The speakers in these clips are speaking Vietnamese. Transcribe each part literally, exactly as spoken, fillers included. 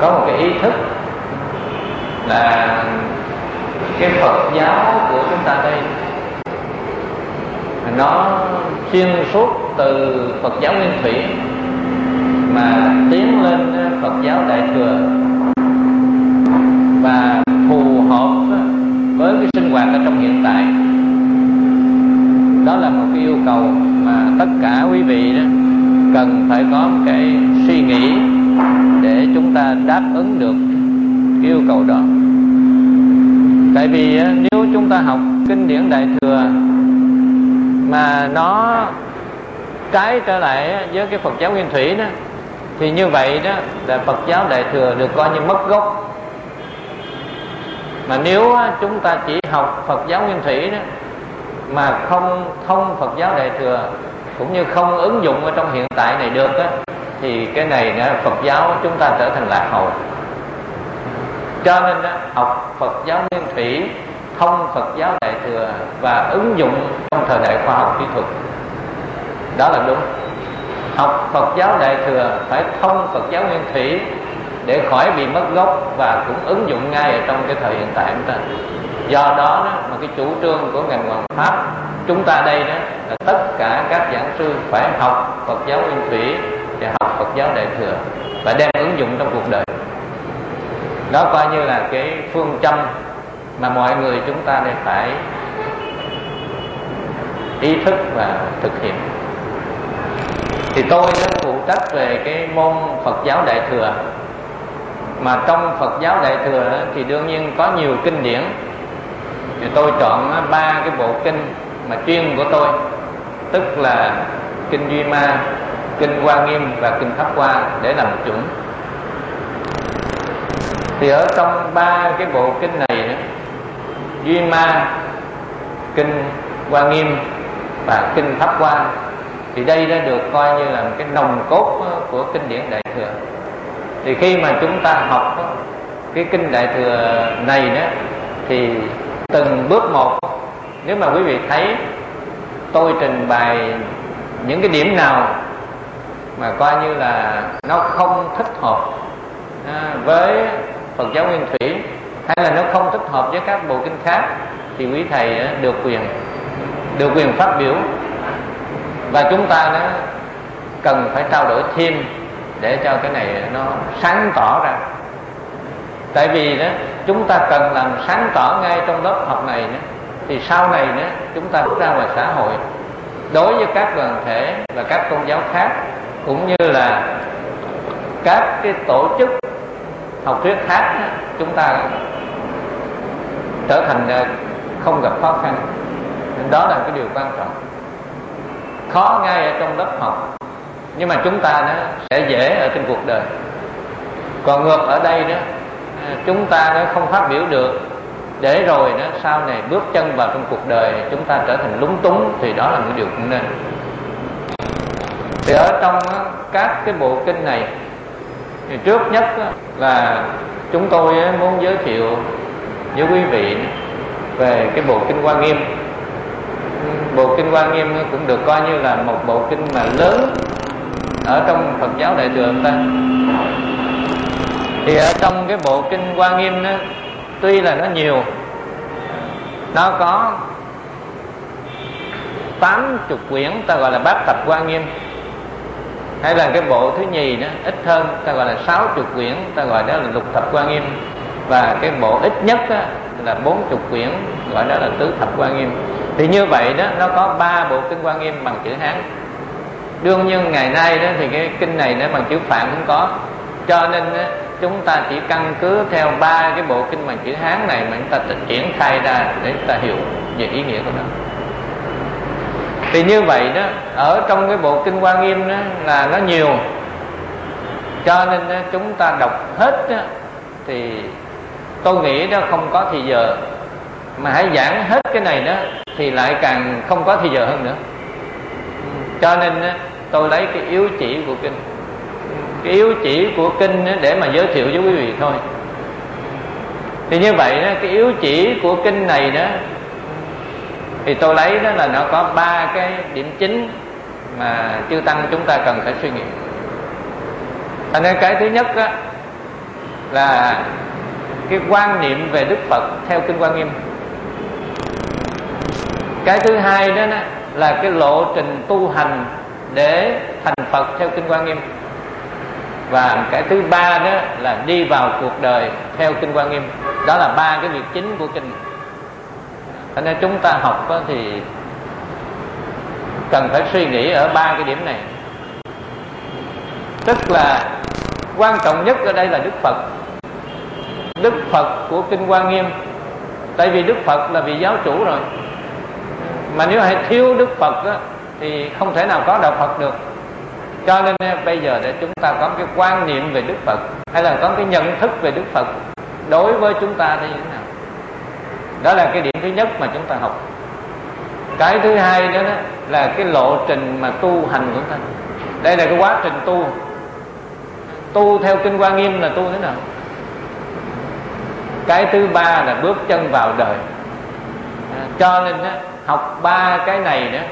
có một cái ý thức là cái Phật giáo của chúng ta đây nó xuyên suốt từ Phật giáo Nguyên Thủy mà tiến lên Phật giáo Đại Thừa và phù hợp với cái sinh hoạt ở trong hiện tại. Đó là một cái yêu cầu mà tất cả quý vị đó cần phải có một cái suy nghĩ để chúng ta đáp ứng được cái yêu cầu đó. Tại vì nếu chúng ta học kinh điển Đại Thừa mà nó trái trở lại với cái Phật giáo Nguyên Thủy đó, thì như vậy đó là Phật giáo Đại Thừa được coi như mất gốc. Mà nếu chúng ta chỉ học Phật giáo Nguyên Thủy đó mà không thông Phật giáo Đại Thừa, cũng như không ứng dụng ở trong hiện tại này được đó, thì cái này đó, Phật giáo chúng ta trở thành lạc hậu. Cho nên đó, học Phật giáo Nguyên Thủy, thông Phật giáo Đại Thừa và ứng dụng trong thời đại khoa học kỹ thuật, đó là đúng. Học Phật giáo Đại Thừa phải thông Phật giáo Nguyên Thủy để khỏi bị mất gốc và cũng ứng dụng ngay ở trong cái thời hiện tại chúng ta. Do đó, đó mà cái chủ trương của ngành Hoàng Pháp chúng ta đây đó là tất cả các giảng sư phải học Phật giáo Nguyên Thủy để học Phật giáo Đại Thừa và đem ứng dụng trong cuộc đời. Đó coi như là cái phương châm mà mọi người chúng ta đây phải ý thức và thực hiện. Thì tôi đã phụ trách về cái môn Phật giáo Đại Thừa. Mà trong Phật giáo Đại Thừa thì đương nhiên có nhiều kinh điển. Thì tôi chọn ba cái bộ kinh mà chuyên của tôi, tức là kinh Duy Ma, kinh Hoa Nghiêm và kinh Pháp Hoa để làm chuẩn. Thì ở trong ba cái bộ kinh này đó, Duy Ma, kinh Hoa Nghiêm và kinh Pháp Hoa, thì đây đã được coi như là một cái nòng cốt của kinh điển Đại Thừa. Thì khi mà chúng ta học cái kinh Đại Thừa này đó, thì từng bước một, nếu mà quý vị thấy tôi trình bày những cái điểm nào mà coi như là nó không thích hợp với Phật giáo Nguyên Thủy, hay là nó không thích hợp với các bộ kinh khác, thì quý thầy được quyền được quyền phát biểu. Và chúng ta nó cần phải trao đổi thêm để cho cái này nó sáng tỏ ra. Tại vì đó chúng ta cần làm sáng tỏ ngay trong lớp học này nữa, thì sau này nữa chúng ta bước ra ngoài xã hội, đối với các đoàn thể và các tôn giáo khác, cũng như là các cái tổ chức học thuyết khác, chúng ta trở thành không gặp khó khăn. Đó là cái điều quan trọng. Khó ngay ở trong lớp học, nhưng mà chúng ta nó sẽ dễ ở trên cuộc đời. Còn ngược ở đây đó, chúng ta nó không phát biểu được, để rồi nó sau này bước chân vào trong cuộc đời chúng ta trở thành lúng túng, thì đó là một điều không nên. Thì ở trong các cái bộ kinh này, thì trước nhất là chúng tôi muốn giới thiệu với quý vị về cái bộ kinh Hoa Nghiêm. Bộ kinh Hoa Nghiêm cũng được coi như là một bộ kinh mà lớn ở trong Phật giáo Đại Thừa ta. Thì ở trong cái bộ kinh Hoa Nghiêm đó, tuy là nó nhiều, nó có tám chục quyển, ta gọi là bát tập Hoa Nghiêm. Hay là cái bộ thứ nhì đó ít hơn, ta gọi là sáu chục quyển, ta gọi đó là lục thập Hoa Nghiêm. Và cái bộ ít nhất đó là bốn chục quyển, gọi đó là tứ thập Hoa Nghiêm. Thì như vậy đó, nó có ba bộ kinh Hoa Nghiêm bằng chữ Hán. Đương nhiên ngày nay đó thì cái kinh này nó bằng chữ Phạn cũng có. Cho nên đó, chúng ta chỉ căn cứ theo ba cái bộ kinh bằng chữ Hán này mà chúng ta triển khai ra để chúng ta hiểu về ý nghĩa của nó. Thì như vậy đó, ở trong cái bộ kinh Hoa Nghiêm đó là nó nhiều, cho nên đó, chúng ta đọc hết đó, thì tôi nghĩ đó không có thì giờ. Mà hãy giảng hết cái này đó thì lại càng không có thì giờ hơn nữa. Cho nên đó, tôi lấy cái yếu chỉ của kinh, cái yếu chỉ của kinh để mà giới thiệu với quý vị thôi. Thì như vậy đó, cái yếu chỉ của kinh này đó, thì tôi lấy đó là nó có ba cái điểm chính mà chư tăng chúng ta cần phải suy nghĩ. Thành ra cái thứ nhất đó, là cái quan niệm về Đức Phật theo Kinh Hoa Nghiêm. Cái thứ hai đó là cái lộ trình tu hành để thành Phật theo Kinh Hoa Nghiêm. Và cái thứ ba đó là đi vào cuộc đời theo Kinh Hoa Nghiêm. Đó là ba cái việc chính của kinh. Cho nên chúng ta học đó thì cần phải suy nghĩ ở ba cái điểm này. Tức là quan trọng nhất ở đây là Đức Phật. Đức Phật của Kinh Hoa Nghiêm. Tại vì Đức Phật là vị giáo chủ rồi. Mà nếu hay thiếu Đức Phật đó, thì không thể nào có đạo Phật được. Cho nên bây giờ để chúng ta có cái quan niệm về Đức Phật, hay là có cái nhận thức về Đức Phật đối với chúng ta thì như thế nào. Đó là cái điểm thứ nhất mà chúng ta học. Cái thứ hai đó, đó là cái lộ trình mà tu hành của ta. Đây là cái quá trình tu. Tu theo Kinh Hoa Nghiêm là tu thế nào. Cái thứ ba là bước chân vào đời. À, cho nên đó, học ba cái này đó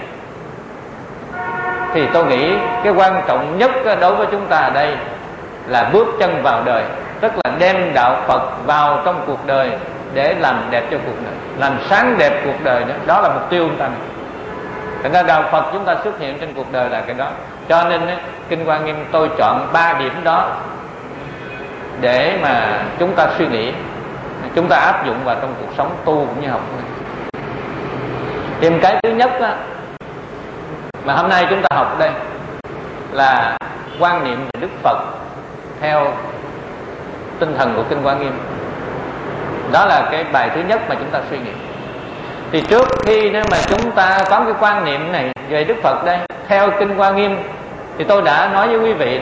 thì tôi nghĩ cái quan trọng nhất đối với chúng ta ở đây là bước chân vào đời. Tức là đem đạo Phật vào trong cuộc đời để làm đẹp cho cuộc đời, làm sáng đẹp cuộc đời đó. Đó là mục tiêu chúng ta này. Thành ra đạo Phật chúng ta xuất hiện trên cuộc đời là cái đó. Cho nên Kinh Hoa Nghiêm tôi chọn ba điểm đó để mà chúng ta suy nghĩ, chúng ta áp dụng vào trong cuộc sống tu cũng như học. Tìm cái thứ nhất đó, mà hôm nay chúng ta học đây là quan niệm về Đức Phật theo tinh thần của Kinh Hoa Nghiêm. Đó là cái bài thứ nhất mà chúng ta suy nghĩ. Thì trước khi nếu mà chúng ta có cái quan niệm này về Đức Phật đây theo Kinh Hoa Nghiêm, thì tôi đã nói với quý vị đó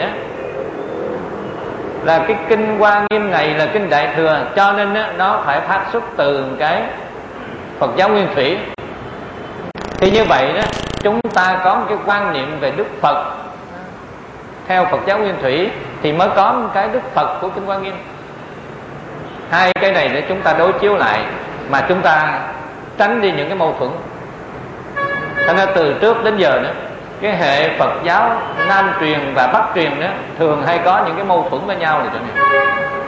là cái Kinh Hoa Nghiêm này là Kinh Đại Thừa, cho nên đó, nó phải phát xuất từ cái Phật giáo Nguyên Thủy. Thì như vậy đó, chúng ta có một cái quan niệm về Đức Phật theo Phật giáo Nguyên Thủy thì mới có một cái Đức Phật của Kinh Hoa Nghiêm. Hai cái này để chúng ta đối chiếu lại mà chúng ta tránh đi những cái mâu thuẫn. Cho nên từ trước đến giờ đó, cái hệ Phật giáo Nam truyền và Bắc truyền đó thường hay có những cái mâu thuẫn với nhau là chỗ này.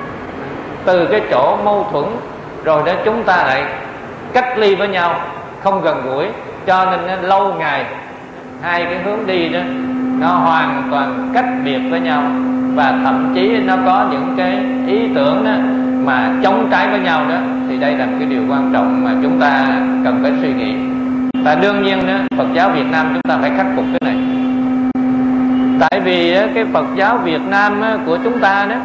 Từ cái chỗ mâu thuẫn rồi đó chúng ta lại cách ly với nhau, không gần gũi, cho nên nó lâu ngày hai cái hướng đi đó nó hoàn toàn cách biệt với nhau, và thậm chí nó có những cái ý tưởng đó mà chống trái với nhau đó. Thì đây là một cái điều quan trọng mà chúng ta cần phải suy nghĩ. Và đương nhiên đó, Phật giáo Việt Nam chúng ta phải khắc phục cái này. Tại vì cái Phật giáo Việt Nam của chúng ta đó,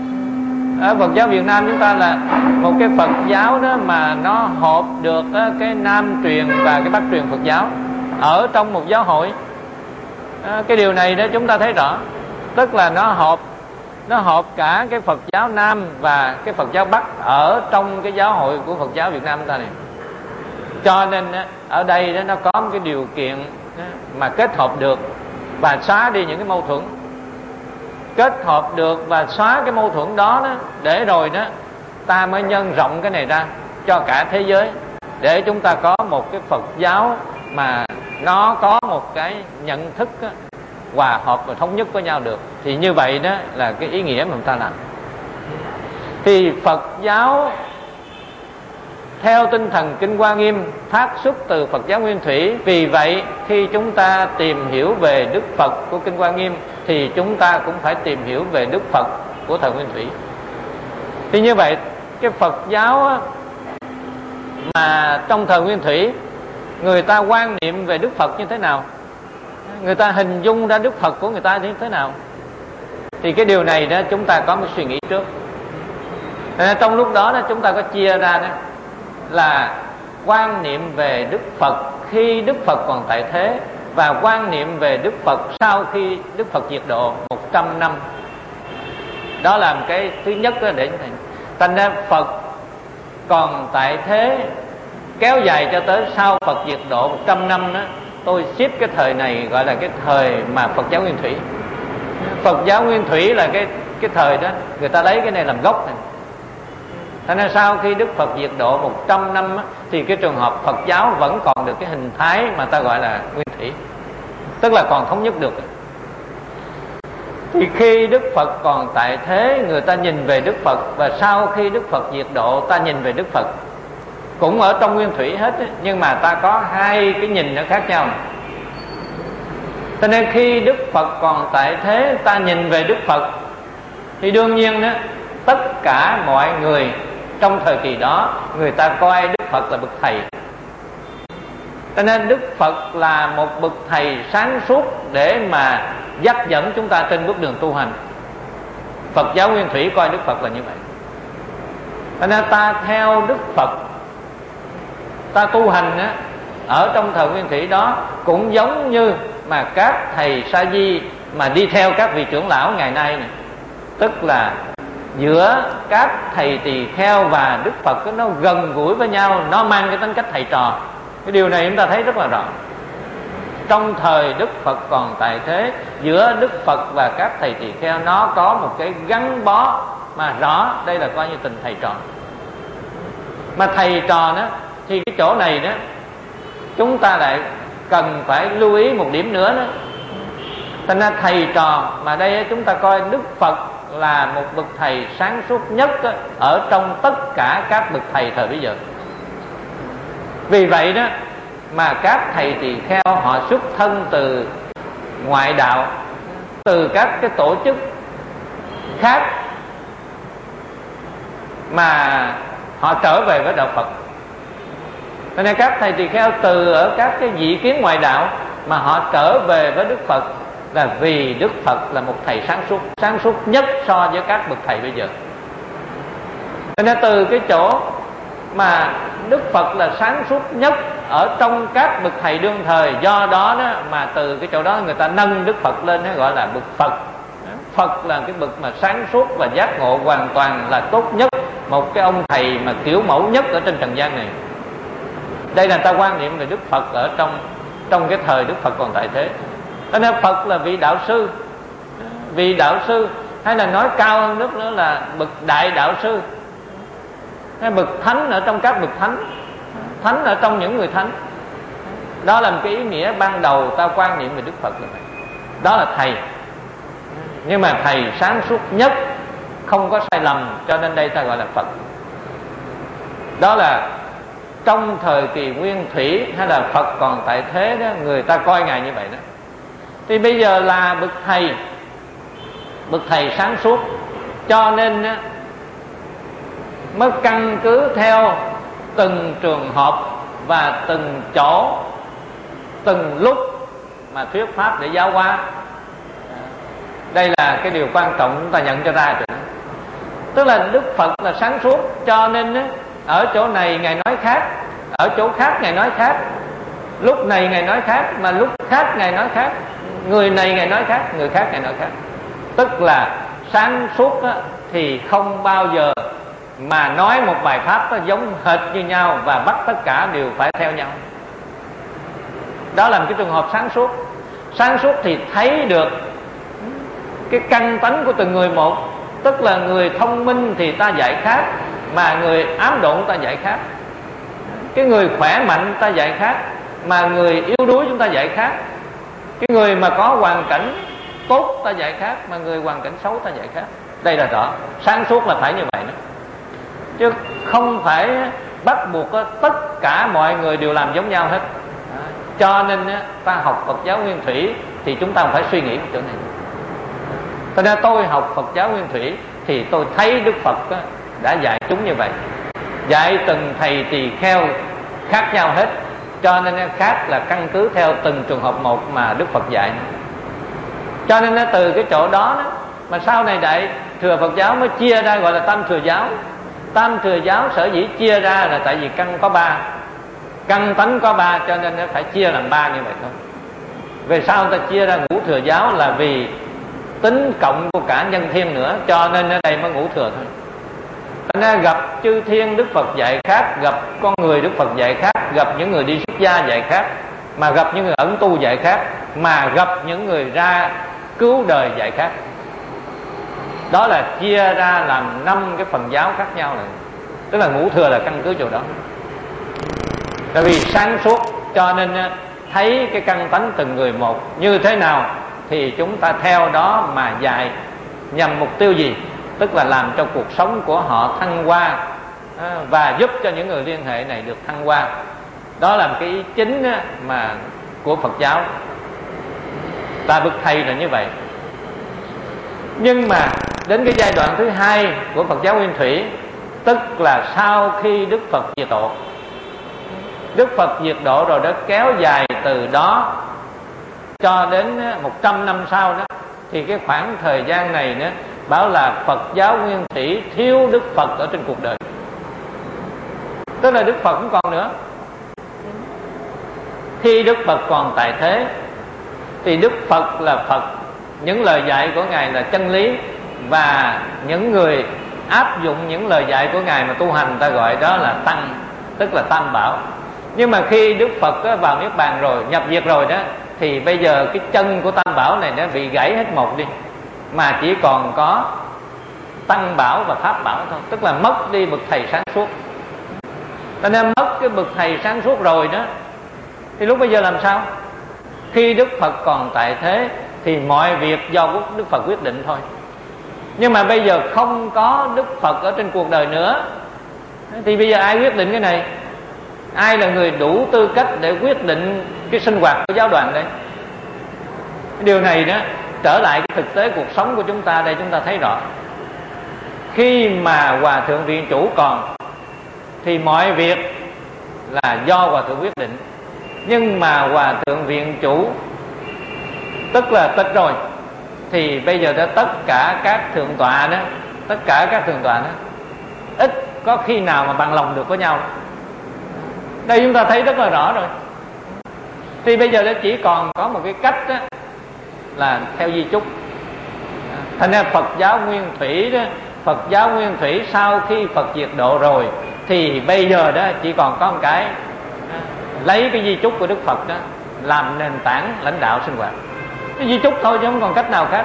ở Phật giáo Việt Nam chúng ta là một cái Phật giáo đó mà nó hợp được cái Nam truyền và cái Bắc truyền Phật giáo ở trong một giáo hội. Cái điều này đó chúng ta thấy rõ. Tức là nó hợp Nó hợp cả cái Phật giáo Nam và cái Phật giáo Bắc ở trong cái giáo hội của Phật giáo Việt Nam ta này. Cho nên ở đây đó nó có một cái điều kiện mà kết hợp được và xóa đi những cái mâu thuẫn. Kết hợp được và xóa cái mâu thuẫn đó, đó để rồi đó ta mới nhân rộng cái này ra cho cả thế giới, để chúng ta có một cái Phật giáo mà nó có một cái nhận thức đó, hòa hợp và thống nhất với nhau được. Thì như vậy đó là cái ý nghĩa mà chúng ta làm. Thì Phật giáo theo tinh thần Kinh Hoa Nghiêm phát xuất từ Phật giáo Nguyên Thủy. Vì vậy khi chúng ta tìm hiểu về Đức Phật của Kinh Hoa Nghiêm thì chúng ta cũng phải tìm hiểu về Đức Phật của thời Nguyên Thủy. Thì như vậy cái Phật giáo mà trong thời Nguyên Thủy người ta quan niệm về Đức Phật như thế nào, người ta hình dung ra Đức Phật của người ta như thế nào, thì cái điều này đó chúng ta có một suy nghĩ trước. Nên trong lúc đó, đó chúng ta có chia ra đó là quan niệm về Đức Phật khi Đức Phật còn tại thế, và quan niệm về Đức Phật sau khi Đức Phật diệt độ một trăm năm. Đó là một cái thứ nhất đó để thành ra Phật còn tại thế kéo dài cho tới sau Phật diệt độ một trăm năm đó. Tôi xếp cái thời này gọi là cái thời mà Phật giáo Nguyên Thủy. Phật giáo Nguyên Thủy là cái cái thời đó người ta lấy cái này làm gốc này. Thế nên sau khi Đức Phật diệt độ một trăm năm á, thì cái trường hợp Phật giáo vẫn còn được cái hình thái mà ta gọi là Nguyên Thủy, tức là còn thống nhất được. Thì khi Đức Phật còn tại thế, người ta nhìn về Đức Phật, và sau khi Đức Phật diệt độ, ta nhìn về Đức Phật. Cũng ở trong nguyên thủy hết, nhưng mà ta có hai cái nhìn nó khác nhau. Cho nên khi Đức Phật còn tại thế, ta nhìn về Đức Phật, thì đương nhiên đó, tất cả mọi người trong thời kỳ đó, người ta coi Đức Phật là bậc thầy. Cho nên Đức Phật là một bậc thầy sáng suốt để mà dắt dẫn chúng ta trên bước đường tu hành. Phật giáo nguyên thủy coi Đức Phật là như vậy. Cho nên ta theo Đức Phật, ta tu hành á, ở trong thời nguyên thủy đó cũng giống như mà các thầy sa di mà đi theo các vị trưởng lão ngày nay này. Tức là giữa các thầy tỳ kheo và Đức Phật nó gần gũi với nhau, nó mang cái tính cách thầy trò. Cái điều này chúng ta thấy rất là rõ. Trong thời Đức Phật còn tại thế, giữa Đức Phật và các thầy tỳ kheo nó có một cái gắn bó mà rõ. Đây là coi như tình thầy trò. Mà thầy trò đó, thì cái chỗ này đó chúng ta lại cần phải lưu ý một điểm nữa đó. Thành ra thầy trò mà đây chúng ta coi Đức Phật là một bậc thầy sáng suốt nhất ở trong tất cả các bậc thầy thời bây giờ. Vì vậy đó mà các thầy tỳ kheo họ xuất thân từ ngoại đạo, từ các cái tổ chức khác, mà họ trở về với đạo Phật. Cho nên các thầy tỳ kheo từ ở các cái vị kiến ngoại đạo mà họ trở về với Đức Phật là vì Đức Phật là một thầy sáng suốt, sáng suốt nhất so với các bậc thầy bây giờ. Cho nên từ cái chỗ mà Đức Phật là sáng suốt nhất ở trong các bậc thầy đương thời, do đó, đó mà từ cái chỗ đó người ta nâng Đức Phật lên, nó gọi là bậc Phật. Phật là cái bậc mà sáng suốt và giác ngộ hoàn toàn là tốt nhất, một cái ông thầy mà kiểu mẫu nhất ở trên trần gian này. Đây là ta quan niệm về Đức Phật ở trong trong cái thời Đức Phật còn tại thế. Cho nên Phật là vị đạo sư, vị đạo sư, hay là nói cao hơn nước nữa là bậc đại đạo sư, hay bậc thánh ở trong các bậc thánh, thánh ở trong những người thánh. Đó là một cái ý nghĩa ban đầu ta quan niệm về Đức Phật là vậy. Đó là thầy, nhưng mà thầy sáng suốt nhất, không có sai lầm, cho nên đây ta gọi là Phật. Đó là trong thời kỳ nguyên thủy hay là Phật còn tại thế đó, người ta coi Ngài như vậy đó. Thì bây giờ là bậc thầy, bậc thầy sáng suốt, cho nên đó, mới căn cứ theo từng trường hợp và từng chỗ, từng lúc mà thuyết pháp để giáo hóa. Đây là cái điều quan trọng chúng ta nhận cho ra rồi. Tức là Đức Phật là sáng suốt, cho nên đó, ở chỗ này Ngài nói khác, ở chỗ khác Ngài nói khác, lúc này Ngài nói khác, mà lúc khác Ngài nói khác, người này Ngài nói khác, người khác Ngài nói khác. Tức là sáng suốt đó, thì không bao giờ mà nói một bài pháp đó giống hệt như nhau và bắt tất cả đều phải theo nhau. Đó là một cái trường hợp sáng suốt. Sáng suốt thì thấy được cái căn tánh của từng người một. Tức là người thông minh thì ta dạy khác, mà người ám độn ta dạy khác. Cái người khỏe mạnh ta dạy khác, mà người yếu đuối chúng ta dạy khác. Cái người mà có hoàn cảnh tốt ta dạy khác, mà người hoàn cảnh xấu ta dạy khác. Đây là rõ. Sáng suốt là phải như vậy đó, chứ không phải bắt buộc tất cả mọi người đều làm giống nhau hết. Cho nên ta học Phật giáo nguyên thủy thì chúng ta phải suy nghĩ cái chỗ này. Cho nên tôi học Phật giáo nguyên thủy thì tôi thấy Đức Phật đã dạy chúng như vậy, dạy từng thầy tỳ kheo khác nhau hết. Cho nên khác là căn cứ theo từng trường hợp một mà Đức Phật dạy. Cho nên từ cái chỗ đó, đó mà sau này Đại Thừa Phật giáo mới chia ra gọi là Tam Thừa giáo. Tam Thừa giáo sở dĩ chia ra là tại vì căn có ba, căn tánh có ba, cho nên nó phải chia làm ba như vậy thôi. Về sau ta chia ra Ngũ Thừa giáo là vì tính cộng của cả nhân thiên nữa, cho nên ở đây mới Ngũ Thừa thôi. Nên gặp chư thiên Đức Phật dạy khác, gặp con người Đức Phật dạy khác, gặp những người đi xuất gia dạy khác, mà gặp những người ẩn tu dạy khác, mà gặp những người ra cứu đời dạy khác. Đó là chia ra làm năm cái phần giáo khác nhau này. Tức là Ngũ Thừa là căn cứ chỗ đó. Tại vì sáng suốt cho nên thấy cái căn tánh từng người một như thế nào thì chúng ta theo đó mà dạy, nhằm mục tiêu gì? Tức là làm cho cuộc sống của họ thăng hoa và giúp cho những người liên hệ này được thăng hoa. Đó là một cái ý chính mà của Phật giáo, ta bậc thầy là như vậy. Nhưng mà đến cái giai đoạn thứ hai của Phật giáo Nguyên Thủy, tức là sau khi Đức Phật diệt độ. Đức Phật diệt độ rồi đó, kéo dài từ đó cho đến một trăm năm sau đó, thì cái khoảng thời gian này nữa bảo là Phật giáo Nguyên Thủy thiếu Đức Phật ở trên cuộc đời. Tức là Đức Phật không còn nữa. Khi Đức Phật còn tại thế thì Đức Phật là Phật, những lời dạy của Ngài là chân lý, và những người áp dụng những lời dạy của Ngài mà tu hành, ta gọi đó là tăng, tức là tam bảo. Nhưng mà khi Đức Phật vào Niết Bàn rồi, nhập diệt rồi đó, thì bây giờ cái chân của tam bảo này nó bị gãy hết một đi, mà chỉ còn có tăng bảo và pháp bảo thôi. Tức là mất đi bậc thầy sáng suốt. Cho nên mất cái bậc thầy sáng suốt rồi đó, thì lúc bây giờ làm sao? Khi Đức Phật còn tại thế thì mọi việc do Đức Phật quyết định thôi. Nhưng mà bây giờ không có Đức Phật ở trên cuộc đời nữa, thì bây giờ ai quyết định cái này? Ai là người đủ tư cách để quyết định cái sinh hoạt của giáo đoàn đây? Điều này đó, trở lại cái thực tế cuộc sống của chúng ta đây, chúng ta thấy rõ. Khi mà Hòa Thượng Viện Chủ còn thì mọi việc là do Hòa Thượng quyết định. Nhưng mà Hòa Thượng Viện Chủ tức là tịch rồi, thì bây giờ đã tất cả các thượng tọa đó, tất cả các thượng tọa đó ít có khi nào mà bằng lòng được với nhau. Đây chúng ta thấy rất là rõ rồi. Thì bây giờ nó chỉ còn có một cái cách đó, là theo di chúc. Thành ra Phật giáo Nguyên Thủy đó, Phật giáo Nguyên Thủy sau khi Phật diệt độ rồi, thì bây giờ đó chỉ còn có một cái, lấy cái di chúc của Đức Phật đó làm nền tảng lãnh đạo sinh hoạt. Cái di chúc thôi chứ không còn cách nào khác.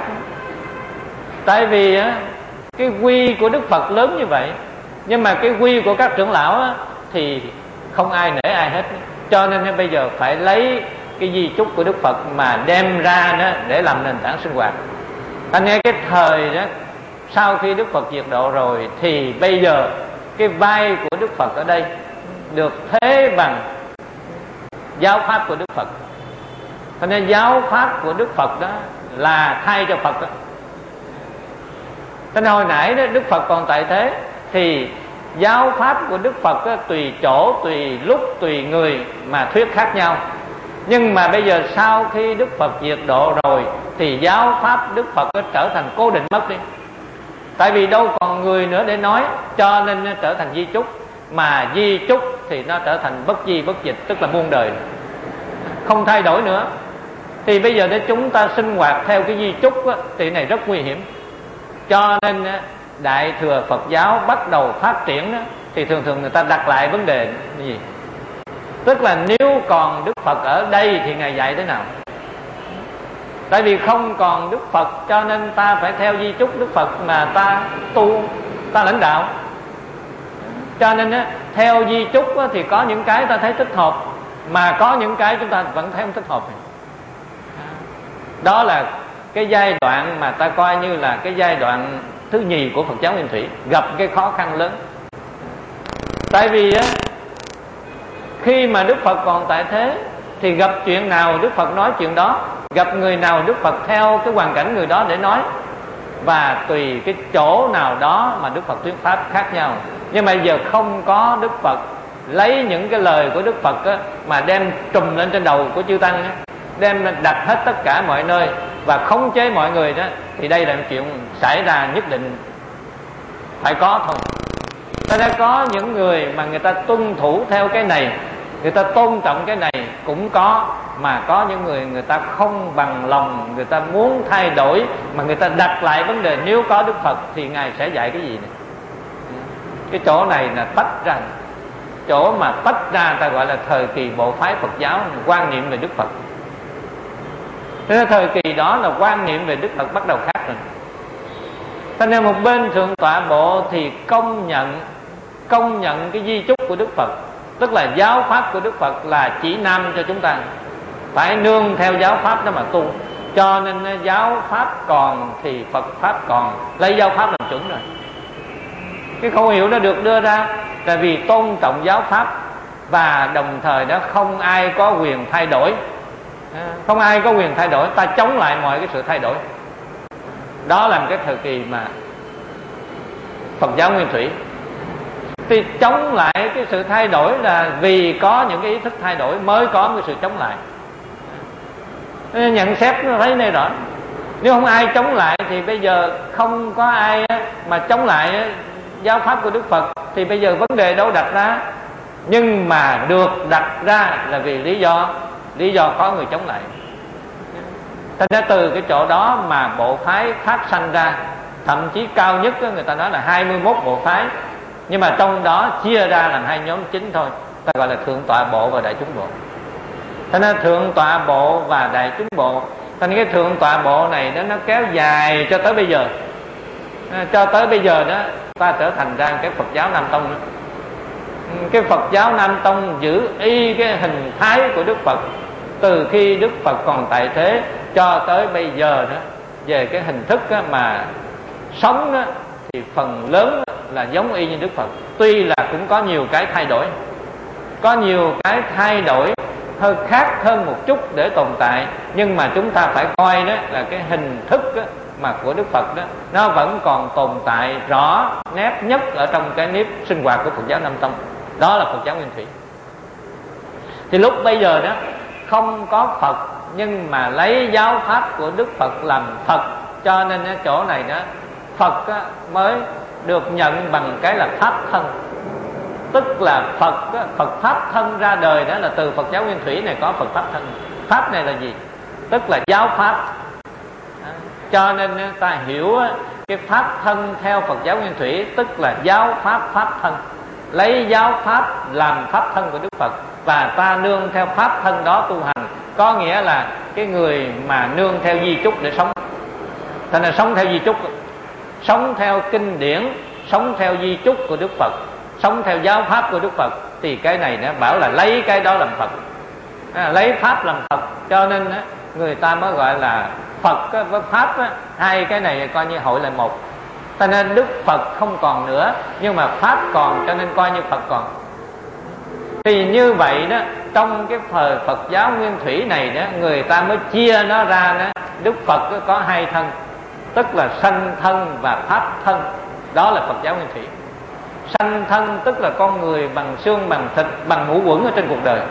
Tại vì cái quy của Đức Phật lớn như vậy, nhưng mà cái quy của các trưởng lão thì không ai nể ai hết. Cho nên bây giờ phải lấy cái di chúc của Đức Phật mà đem ra đó để làm nền tảng sinh hoạt. Thành ra cái thời đó, sau khi Đức Phật diệt độ rồi, thì bây giờ cái vai của Đức Phật ở đây được thế bằng giáo pháp của Đức Phật. Thành ra giáo pháp của Đức Phật đó là thay cho Phật đó. Thế nên hồi nãy đó, Đức Phật còn tại thế thì giáo pháp của Đức Phật đó, tùy chỗ, tùy lúc, tùy người mà thuyết khác nhau. Nhưng mà bây giờ sau khi Đức Phật diệt độ rồi thì giáo pháp Đức Phật nó trở thành cố định mất đi. Tại vì đâu còn người nữa để nói, cho nên nó trở thành di chúc. Mà di chúc thì nó trở thành bất di bất dịch, tức là muôn đời, không thay đổi nữa. Thì bây giờ để chúng ta sinh hoạt theo cái di chúc á, thì này rất nguy hiểm. Cho nên á, Đại thừa Phật giáo bắt đầu phát triển á, thì thường thường người ta đặt lại vấn đề gì? Tức là nếu còn Đức Phật ở đây thì Ngài dạy thế nào? Tại vì không còn Đức Phật, cho nên ta phải theo di chúc Đức Phật mà ta tu, ta lãnh đạo. Cho nên á, theo di chúc á, thì có những cái ta thấy thích hợp, mà có những cái chúng ta vẫn thấy không thích hợp. Đó là cái giai đoạn mà ta coi như là cái giai đoạn thứ nhì của Phật giáo Nguyên Thủy, gặp cái khó khăn lớn. Tại vì á, khi mà Đức Phật còn tại thế thì gặp chuyện nào Đức Phật nói chuyện đó, gặp người nào Đức Phật theo cái hoàn cảnh người đó để nói, và tùy cái chỗ nào đó mà Đức Phật thuyết pháp khác nhau. Nhưng mà giờ không có Đức Phật lấy những cái lời của Đức Phật á, mà đem trùm lên trên đầu của chư tăng á, đem đặt hết tất cả mọi nơi và khống chế mọi người đó, thì đây là một chuyện xảy ra nhất định phải có thôi. Ta đã có những người mà người ta tuân thủ theo cái này, người ta tôn trọng cái này cũng có, mà có những người người ta không bằng lòng, người ta muốn thay đổi, mà người ta đặt lại vấn đề nếu có Đức Phật thì Ngài sẽ dạy cái gì này. Cái chỗ này là tách ra, chỗ mà tách ra ta gọi là thời kỳ bộ phái Phật giáo quan niệm về Đức Phật. Thế nên thời kỳ đó là quan niệm về Đức Phật bắt đầu khác rồi. Cho nên một bên thượng tọa bộ thì công nhận công nhận cái di chúc của Đức Phật, tức là giáo pháp của Đức Phật là chỉ nam cho chúng ta, phải nương theo giáo pháp đó mà tu. Cho nên giáo pháp còn thì Phật pháp còn, lấy giáo pháp làm chuẩn rồi. Cái khẩu hiệu đó được đưa ra là vì tôn trọng giáo pháp, và đồng thời đó không ai có quyền thay đổi, không ai có quyền thay đổi, ta chống lại mọi cái sự thay đổi. Đó là một cái thời kỳ mà Phật giáo Nguyên Thủy. Thì chống lại cái sự thay đổi là vì có những cái ý thức thay đổi mới có cái sự chống lại. Nhận xét nó thấy này rõ. Nếu không ai chống lại thì bây giờ không có ai mà chống lại giáo pháp của Đức Phật, thì bây giờ vấn đề đâu đặt ra. Nhưng mà được đặt ra là vì lý do lý do có người chống lại. Thành ra từ cái chỗ đó mà bộ phái phát sanh ra. Thậm chí cao nhất người ta nói là hai mươi mốt bộ phái, nhưng mà trong đó chia ra làm hai nhóm chính thôi, ta gọi là Thượng Tọa Bộ và Đại Chúng Bộ. Thành ra Thượng Tọa Bộ và Đại Chúng Bộ, thành ra cái Thượng Tọa Bộ này đó, nó kéo dài cho tới bây giờ. Cho tới bây giờ đó ta trở thành ra cái Phật giáo Nam Tông đó. Cái Phật giáo Nam Tông giữ y cái hình thái của Đức Phật từ khi Đức Phật còn tại thế cho tới bây giờ đó. Về cái hình thức đó mà sống đó, thì phần lớn là giống y như Đức Phật. Tuy là cũng có nhiều cái thay đổi, có nhiều cái thay đổi hơi khác hơn một chút để tồn tại, nhưng mà chúng ta phải coi đó là cái hình thức đó, mà của Đức Phật đó, nó vẫn còn tồn tại rõ nét nhất ở trong cái nếp sinh hoạt của Phật giáo Nam Tông. Đó là Phật giáo Nguyên Thủy. Thì lúc bây giờ đó không có Phật, nhưng mà lấy giáo pháp của Đức Phật làm Phật, cho nên ở chỗ này đó Phật mới được nhận bằng cái là pháp thân. Tức là Phật Phật pháp thân ra đời đó là từ Phật giáo Nguyên Thủy này có Phật pháp thân. Pháp này là gì? Tức là giáo pháp. Cho nên ta hiểu cái pháp thân theo Phật giáo Nguyên Thủy tức là giáo pháp pháp thân, lấy giáo pháp làm pháp thân của Đức Phật, và ta nương theo pháp thân đó tu hành. Có nghĩa là cái người mà nương theo di chúc để sống. Thành là sống theo di chúc, sống theo kinh điển, sống theo di chúc của Đức Phật, sống theo giáo pháp của Đức Phật, thì cái này nó bảo là lấy cái đó làm Phật, à, lấy pháp làm Phật. Cho nên á, người ta mới gọi là Phật á, với pháp á, hai cái này coi như hội là một. Cho nên Đức Phật không còn nữa, nhưng mà pháp còn, cho nên coi như Phật còn. Thì như vậy đó, trong cái thời Phật giáo Nguyên Thủy này đó, người ta mới chia nó ra đó. Đức Phật có hai thân, tức là sanh thân và pháp thân. Đó là Phật giáo Nguyên Thủy. Sanh thân tức là con người bằng xương, bằng thịt, bằng ngũ quẩn ở trên cuộc đời.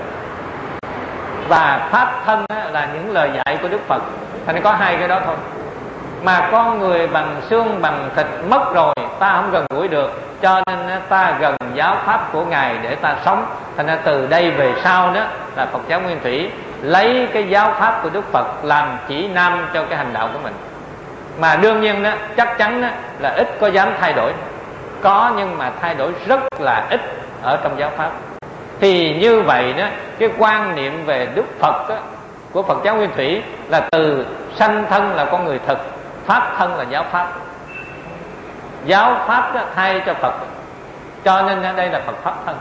Và pháp thân là những lời dạy của Đức Phật. Thành có hai cái đó thôi. Mà con người bằng xương, bằng thịt mất rồi, ta không gần gũi được, cho nên ta gần giáo pháp của Ngài để ta sống. Thành ra từ đây về sau đó là Phật giáo Nguyên Thủy lấy cái giáo pháp của Đức Phật làm chỉ nam cho cái hành đạo của mình. Mà đương nhiên đó, chắc chắn đó, là ít có dám thay đổi. Có, nhưng mà thay đổi rất là ít ở trong giáo pháp. Thì như vậy đó, cái quan niệm về Đức Phật đó, của Phật giáo Nguyên Thủy là từ sanh thân là con người thực, pháp thân là giáo pháp. Giáo pháp đó thay cho Phật, cho nên ở đây là Phật pháp thân.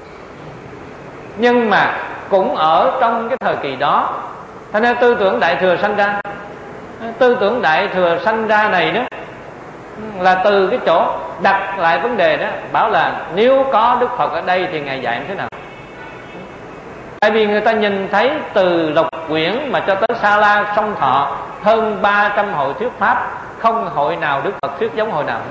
Nhưng mà cũng ở trong cái thời kỳ đó, cho nên tư tưởng Đại Thừa sanh ra. Tư tưởng Đại Thừa sanh ra này đó là từ cái chỗ đặt lại vấn đề đó, bảo là nếu có Đức Phật ở đây thì Ngài dạy như thế nào. Tại vì người ta nhìn thấy từ Lộc Quyển mà cho tới Sa La Sông Thọ hơn ba trăm hội thuyết pháp, không hội nào Đức Phật thuyết giống hội nào,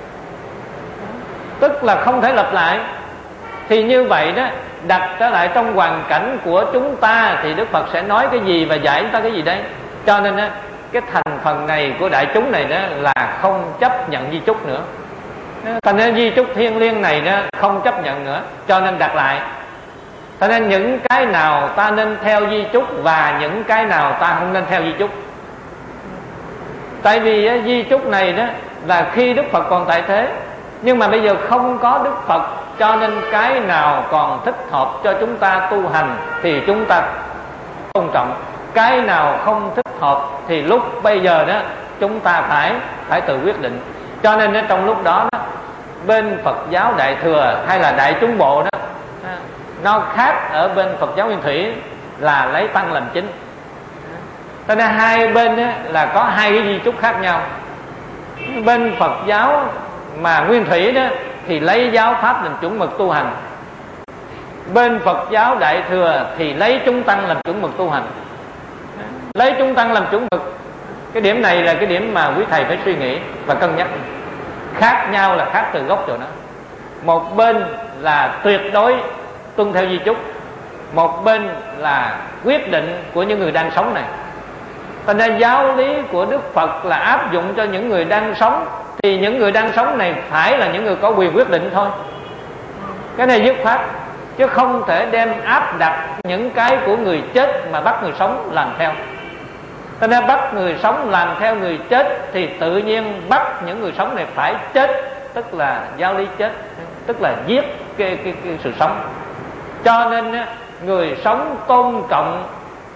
tức là không thể lặp lại. Thì như vậy đó, đặt trở lại trong hoàn cảnh của chúng ta thì Đức Phật sẽ nói cái gì và dạy chúng ta cái gì đấy. Cho nên đó, cái thành phần này của đại chúng này đó là không chấp nhận di chúc nữa. Thành nên di chúc thiêng liêng này đó không chấp nhận nữa, cho nên đặt lại. Cho nên những cái nào ta nên theo di chúc và những cái nào ta không nên theo di chúc. Tại vì di chúc này đó là khi Đức Phật còn tại thế, nhưng mà bây giờ không có Đức Phật, cho nên cái nào còn thích hợp cho chúng ta tu hành thì chúng ta tôn trọng. Cái nào không thích hợp thì lúc bây giờ đó chúng ta phải phải tự quyết định. Cho nên trong lúc đó, đó bên Phật giáo Đại Thừa hay là Đại Chúng Bộ đó, nó khác ở bên Phật giáo Nguyên Thủy là lấy tăng làm chính. Cho nên hai bên á, là có hai cái di chúc khác nhau. Bên Phật giáo mà nguyên thủy đó thì lấy giáo pháp làm chuẩn mực tu hành. Bên Phật giáo Đại Thừa thì lấy chúng tăng làm chuẩn mực tu hành. Lấy chúng tăng làm chuẩn mực, cái điểm này là cái điểm mà quý thầy phải suy nghĩ và cân nhắc. Khác nhau là khác từ gốc chỗ đó. Một bên là tuyệt đối tuân theo di chúc, một bên là quyết định của những người đang sống này. Thành ra giáo lý của Đức Phật là áp dụng cho những người đang sống, thì những người đang sống này phải là những người có quyền quyết định thôi. Cái này dứt khoát, chứ không thể đem áp đặt những cái của người chết mà bắt người sống làm theo. Cho nên bắt người sống làm theo người chết thì tự nhiên bắt những người sống này phải chết, tức là giáo lý chết, tức là giết cái, cái, cái sự sống. Cho nên người sống tôn trọng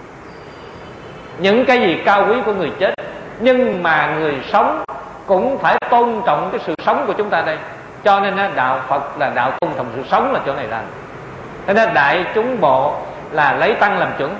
những cái gì cao quý của người chết, nhưng mà người sống cũng phải tôn trọng cái sự sống của chúng ta đây. Cho nên đạo Phật là đạo tôn trọng sự sống, là chỗ này là. Thế nên đại chúng bộ là lấy tăng làm chuẩn,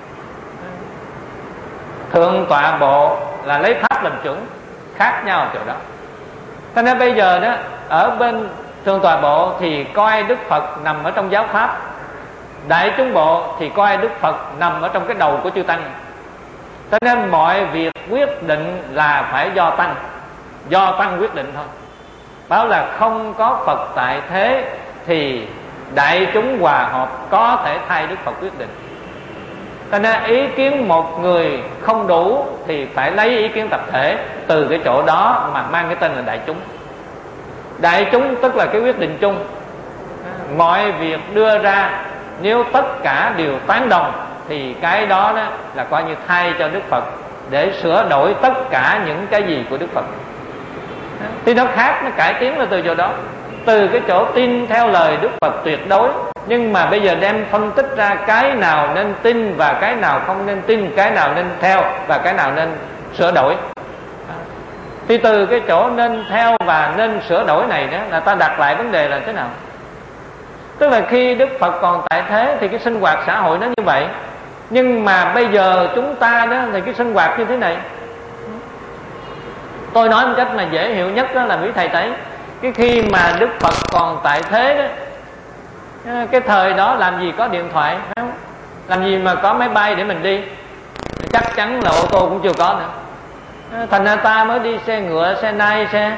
thượng tọa bộ là lấy pháp làm chuẩn, khác nhau ở chỗ đó. Thế nên bây giờ đó, ở bên thượng tọa bộ thì coi Đức Phật nằm ở trong giáo pháp, đại chúng bộ thì coi Đức Phật nằm ở trong cái đầu của chư tăng. Cho nên mọi việc quyết định là phải do tăng, do tăng quyết định thôi. Báo là không có Phật tại thế thì đại chúng hòa hợp có thể thay Đức Phật quyết định. Cho nên ý kiến một người không đủ thì phải lấy ý kiến tập thể, từ cái chỗ đó mà mang cái tên là đại chúng. Đại chúng tức là cái quyết định chung. Mọi việc đưa ra nếu tất cả đều tán đồng thì cái đó, đó là coi như thay cho Đức Phật để sửa đổi tất cả những cái gì của Đức Phật. Thì nó khác, nó cải tiến là từ chỗ đó, từ cái chỗ tin theo lời Đức Phật tuyệt đối. Nhưng mà bây giờ đem phân tích ra cái nào nên tin và cái nào không nên tin, cái nào nên theo và cái nào nên sửa đổi. Thì từ cái chỗ nên theo và nên sửa đổi này đó là ta đặt lại vấn đề là thế nào. Tức là khi Đức Phật còn tại thế thì cái sinh hoạt xã hội nó như vậy, nhưng mà bây giờ chúng ta đó thì cái sinh hoạt như thế này. Tôi nói một cách mà dễ hiểu nhất đó là quý thầy thấy, cái khi mà Đức Phật còn tại thế đó, cái thời đó làm gì có điện thoại, phải không? Làm gì mà có máy bay để mình đi, chắc chắn là ô tô cũng chưa có nữa. Thành ra ta mới đi xe ngựa, xe nai, xe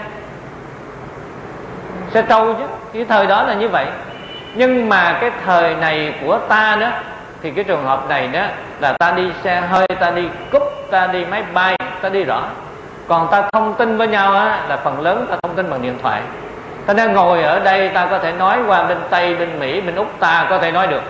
xe trâu chứ. Cái thời đó là như vậy. Nhưng mà cái thời này của ta đó thì cái trường hợp này đó là ta đi xe hơi, ta đi cúp, ta đi máy bay, ta đi rõ. Còn ta thông tin với nhau á, là phần lớn ta thông tin bằng điện thoại. Ta đang ngồi ở đây, ta có thể nói qua bên Tây, bên Mỹ, bên Úc, ta có thể nói được.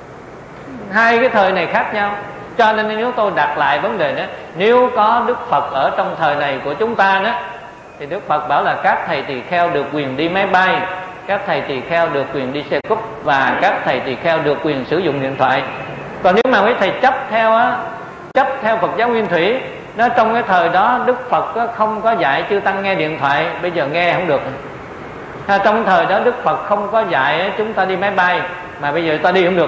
Hai cái thời này khác nhau. Cho nên nếu tôi đặt lại vấn đề đó, nếu có Đức Phật ở trong thời này của chúng ta đó, thì Đức Phật bảo là các thầy tỳ kheo được quyền đi máy bay, các thầy tỳ kheo được quyền đi xe cúp, và các thầy tỳ kheo được quyền sử dụng điện thoại. Còn nếu mà mấy thầy chấp theo á, chấp theo Phật giáo nguyên thủy, nó trong cái thời đó Đức Phật không có dạy chư tăng nghe điện thoại, bây giờ nghe không được. À, trong thời đó Đức Phật không có dạy chúng ta đi máy bay, mà bây giờ ta đi không được.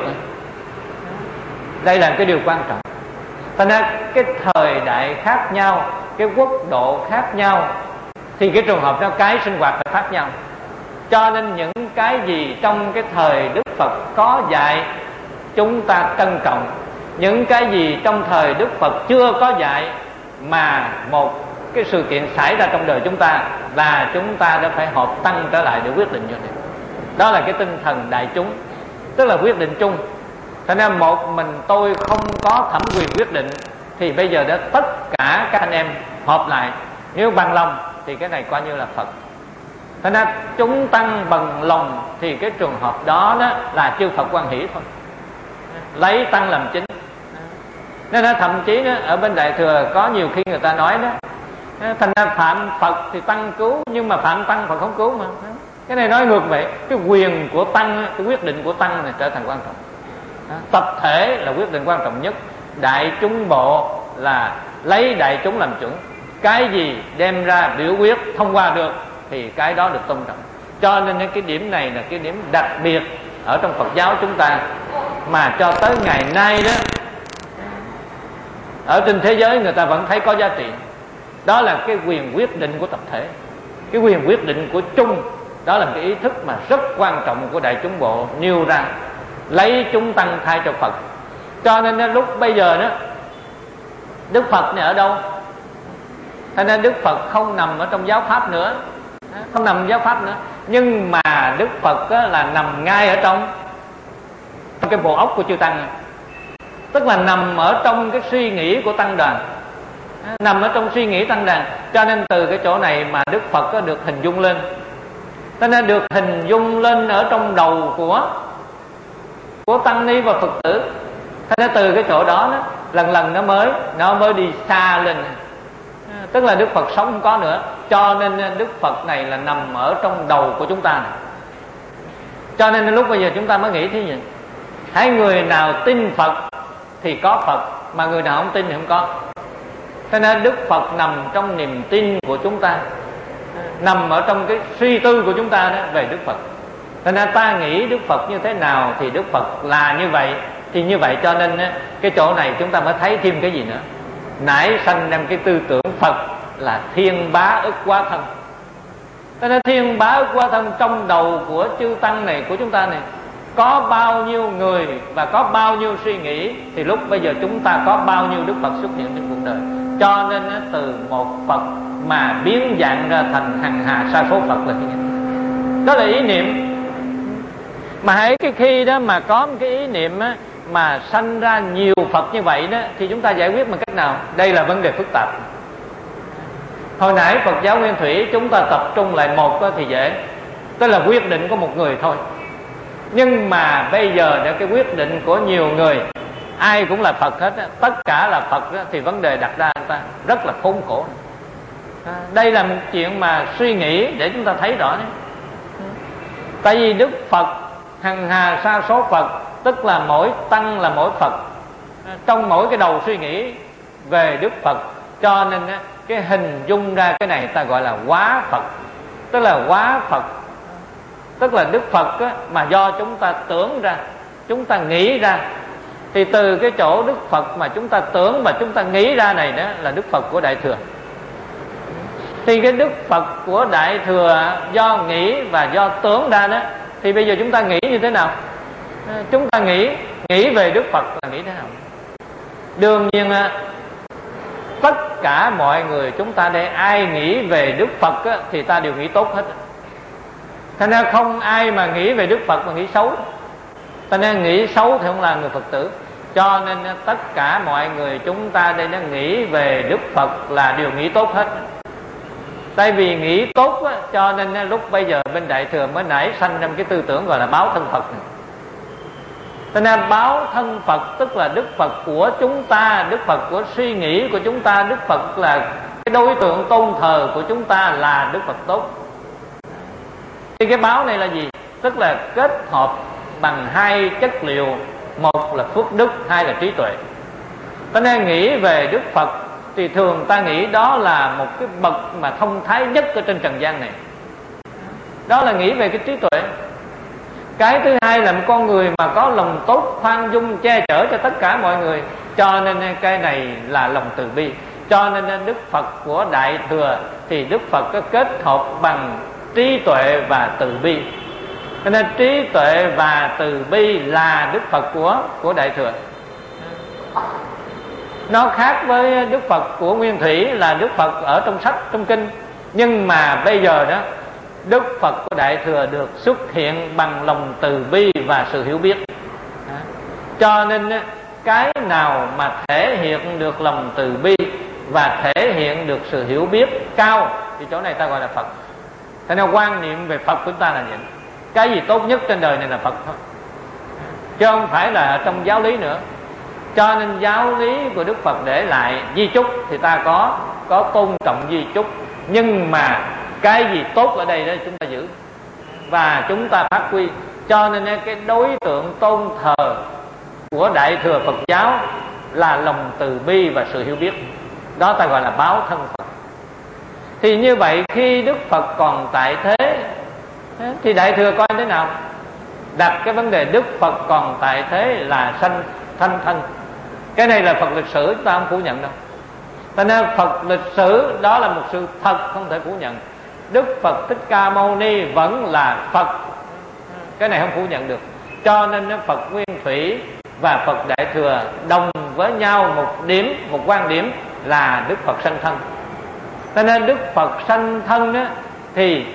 Đây là cái điều quan trọng. Thành ra cái thời đại khác nhau, cái quốc độ khác nhau, thì cái trường hợp đó cái sinh hoạt phải khác nhau. Cho nên những cái gì trong cái thời Đức Phật có dạy chúng ta trân trọng, những cái gì trong thời Đức Phật chưa có dạy mà một cái sự kiện xảy ra trong đời chúng ta là chúng ta đã phải họp tăng trở lại để quyết định cho điều. Đó là cái tinh thần đại chúng, tức là quyết định chung. Cho nên một mình tôi không có thẩm quyền quyết định, thì bây giờ đã tất cả các anh em họp lại, nếu bằng lòng thì cái này coi như là Phật. Cho nên chúng tăng bằng lòng thì cái trường hợp đó, đó là chư Phật hoan hỷ thôi, lấy tăng làm chính. Nên đó, thậm chí đó, ở bên Đại Thừa có nhiều khi người ta nói đó, thành ra phạm Phật thì tăng cứu, nhưng mà phạm tăng Phật không cứu mà. Cái này nói ngược vậy. Cái quyền của tăng, cái quyết định của tăng này trở thành quan trọng. Tập thể là quyết định quan trọng nhất. Đại chúng bộ là lấy đại chúng làm chuẩn. Cái gì đem ra biểu quyết thông qua được thì cái đó được tôn trọng. Cho nên cái điểm này là cái điểm đặc biệt ở trong Phật giáo chúng ta, mà cho tới ngày nay đó ở trên thế giới người ta vẫn thấy có giá trị. Đó là cái quyền quyết định của tập thể, cái quyền quyết định của chung. Đó là cái ý thức mà rất quan trọng của Đại Chúng Bộ nêu ra, lấy chúng tăng thay cho Phật. Cho nên lúc bây giờ đó, Đức Phật này ở đâu? Cho nên Đức Phật không nằm ở trong giáo pháp nữa, không nằm trong giáo pháp nữa, nhưng mà Đức Phật là nằm ngay ở trong trong cái bộ óc của chư tăng, tức là nằm ở trong cái suy nghĩ của tăng đoàn, nằm ở trong suy nghĩ tăng đoàn. Cho nên từ cái chỗ này mà Đức Phật có được hình dung lên, cho nên được hình dung lên ở trong đầu của của tăng ni và Phật tử. Cho nên từ cái chỗ đó, đó lần lần nó mới nó mới đi xa lên, tức là Đức Phật sống không có nữa. Cho nên Đức Phật này là nằm ở trong đầu của chúng ta này. Cho nên lúc bây giờ chúng ta mới nghĩ thế gì? Hãy người nào tin Phật thì có Phật, mà người nào không tin thì không có. Cho nên Đức Phật nằm trong niềm tin của chúng ta, nằm ở trong cái suy tư của chúng ta đó về Đức Phật. Cho nên ta nghĩ Đức Phật như thế nào thì Đức Phật là như vậy, thì như vậy. Cho nên cái chỗ này chúng ta mới thấy thêm cái gì nữa. Nãy sanh đem cái tư tưởng Phật là thiên bá ức quá thân. Cho nên thiên bá ức quá thân trong đầu của chư tăng này, của chúng ta này, có bao nhiêu người và có bao nhiêu suy nghĩ, thì lúc bây giờ chúng ta có bao nhiêu Đức Phật xuất hiện trên cuộc đời. Cho nên từ một Phật mà biến dạng ra thành hằng hà sa số Phật là như vậy. Đó là ý niệm. Mà hãy cái khi đó mà có một cái ý niệm á, mà sanh ra nhiều Phật như vậy đó, thì chúng ta giải quyết bằng cách nào? Đây là vấn đề phức tạp. Hồi nãy Phật giáo Nguyên Thủy chúng ta tập trung lại một đó thì dễ, tức là quyết định của một người thôi. Nhưng mà bây giờ đã cái quyết định của nhiều người, ai cũng là Phật hết, tất cả là Phật đó, thì vấn đề đặt ra chúng ta rất là khốn khổ. Đây là một chuyện mà suy nghĩ để chúng ta thấy rõ đấy. Tại vì Đức Phật hằng hà sa số Phật, tức là mỗi tăng là mỗi Phật, trong mỗi cái đầu suy nghĩ về Đức Phật. Cho nên cái hình dung ra cái này ta gọi là hóa Phật, tức là hóa Phật, tức là Đức Phật á, mà do chúng ta tưởng ra, chúng ta nghĩ ra. Thì từ cái chỗ Đức Phật mà chúng ta tưởng và chúng ta nghĩ ra này đó là Đức Phật của Đại Thừa. Thì cái Đức Phật của Đại Thừa do nghĩ và do tưởng ra đó, thì bây giờ chúng ta nghĩ như thế nào? Chúng ta nghĩ nghĩ về Đức Phật là nghĩ thế nào? Đương nhiên tất cả mọi người chúng ta đây ai nghĩ về Đức Phật á, thì ta đều nghĩ tốt hết. Thành ra không ai mà nghĩ về Đức Phật mà nghĩ xấu. Thành ra nghĩ xấu thì không là người Phật tử. Cho nên tất cả mọi người chúng ta đây nó nghĩ về Đức Phật là đều nghĩ tốt hết. Tại vì nghĩ tốt á, cho nên lúc bây giờ bên Đại Thừa mới nảy sanh ra cái tư tưởng gọi là báo thân Phật này. Cho nên báo thân Phật tức là Đức Phật của chúng ta, Đức Phật của suy nghĩ của chúng ta, Đức Phật là cái đối tượng tôn thờ của chúng ta là Đức Phật tốt. Thì cái báo này là gì? Tức là kết hợp bằng hai chất liệu, một là phước đức, hai là trí tuệ. Cho nên nghĩ về Đức Phật thì thường ta nghĩ đó là một cái bậc mà thông thái nhất ở trên trần gian này. Đó là nghĩ về cái trí tuệ. Cái thứ hai là một con người mà có lòng tốt, khoan dung, che chở cho tất cả mọi người. Cho nên cái này là lòng từ bi. Cho nên Đức Phật của Đại Thừa thì Đức Phật có kết hợp bằng trí tuệ và từ bi. Cho nên trí tuệ và từ bi là Đức Phật của của Đại Thừa. Nó khác với Đức Phật của Nguyên Thủy là Đức Phật ở trong sách, trong kinh. Nhưng mà bây giờ đó, Đức Phật của Đại Thừa được xuất hiện bằng lòng từ bi và sự hiểu biết. Cho nên cái nào mà thể hiện được lòng từ bi và thể hiện được sự hiểu biết cao thì chỗ này ta gọi là Phật. Thế nên quan niệm về Phật của chúng ta là vậy. Cái gì tốt nhất trên đời này là Phật thôi, chứ không phải là trong giáo lý nữa. Cho nên giáo lý của Đức Phật để lại di chúc thì ta có có tôn trọng di chúc, nhưng mà cái gì tốt ở đây đó chúng ta giữ và chúng ta phát huy. Cho nên cái đối tượng tôn thờ của Đại Thừa Phật giáo là lòng từ bi và sự hiểu biết. Đó ta gọi là báo thân Phật. Thì như vậy khi Đức Phật còn tại thế thì Đại Thừa coi thế nào? Đặt cái vấn đề Đức Phật còn tại thế là sanh thanh thân. Cái này là Phật lịch sử, chúng ta không phủ nhận đâu. Cho nên Phật lịch sử đó là một sự thật không thể phủ nhận. Đức Phật Thích Ca Mâu Ni vẫn là Phật, cái này không phủ nhận được. Cho nên Phật Nguyên Thủy và Phật Đại Thừa đồng với nhau một điểm, một quan điểm là Đức Phật sanh thân. Cho nên Đức Phật sanh thân đó, thì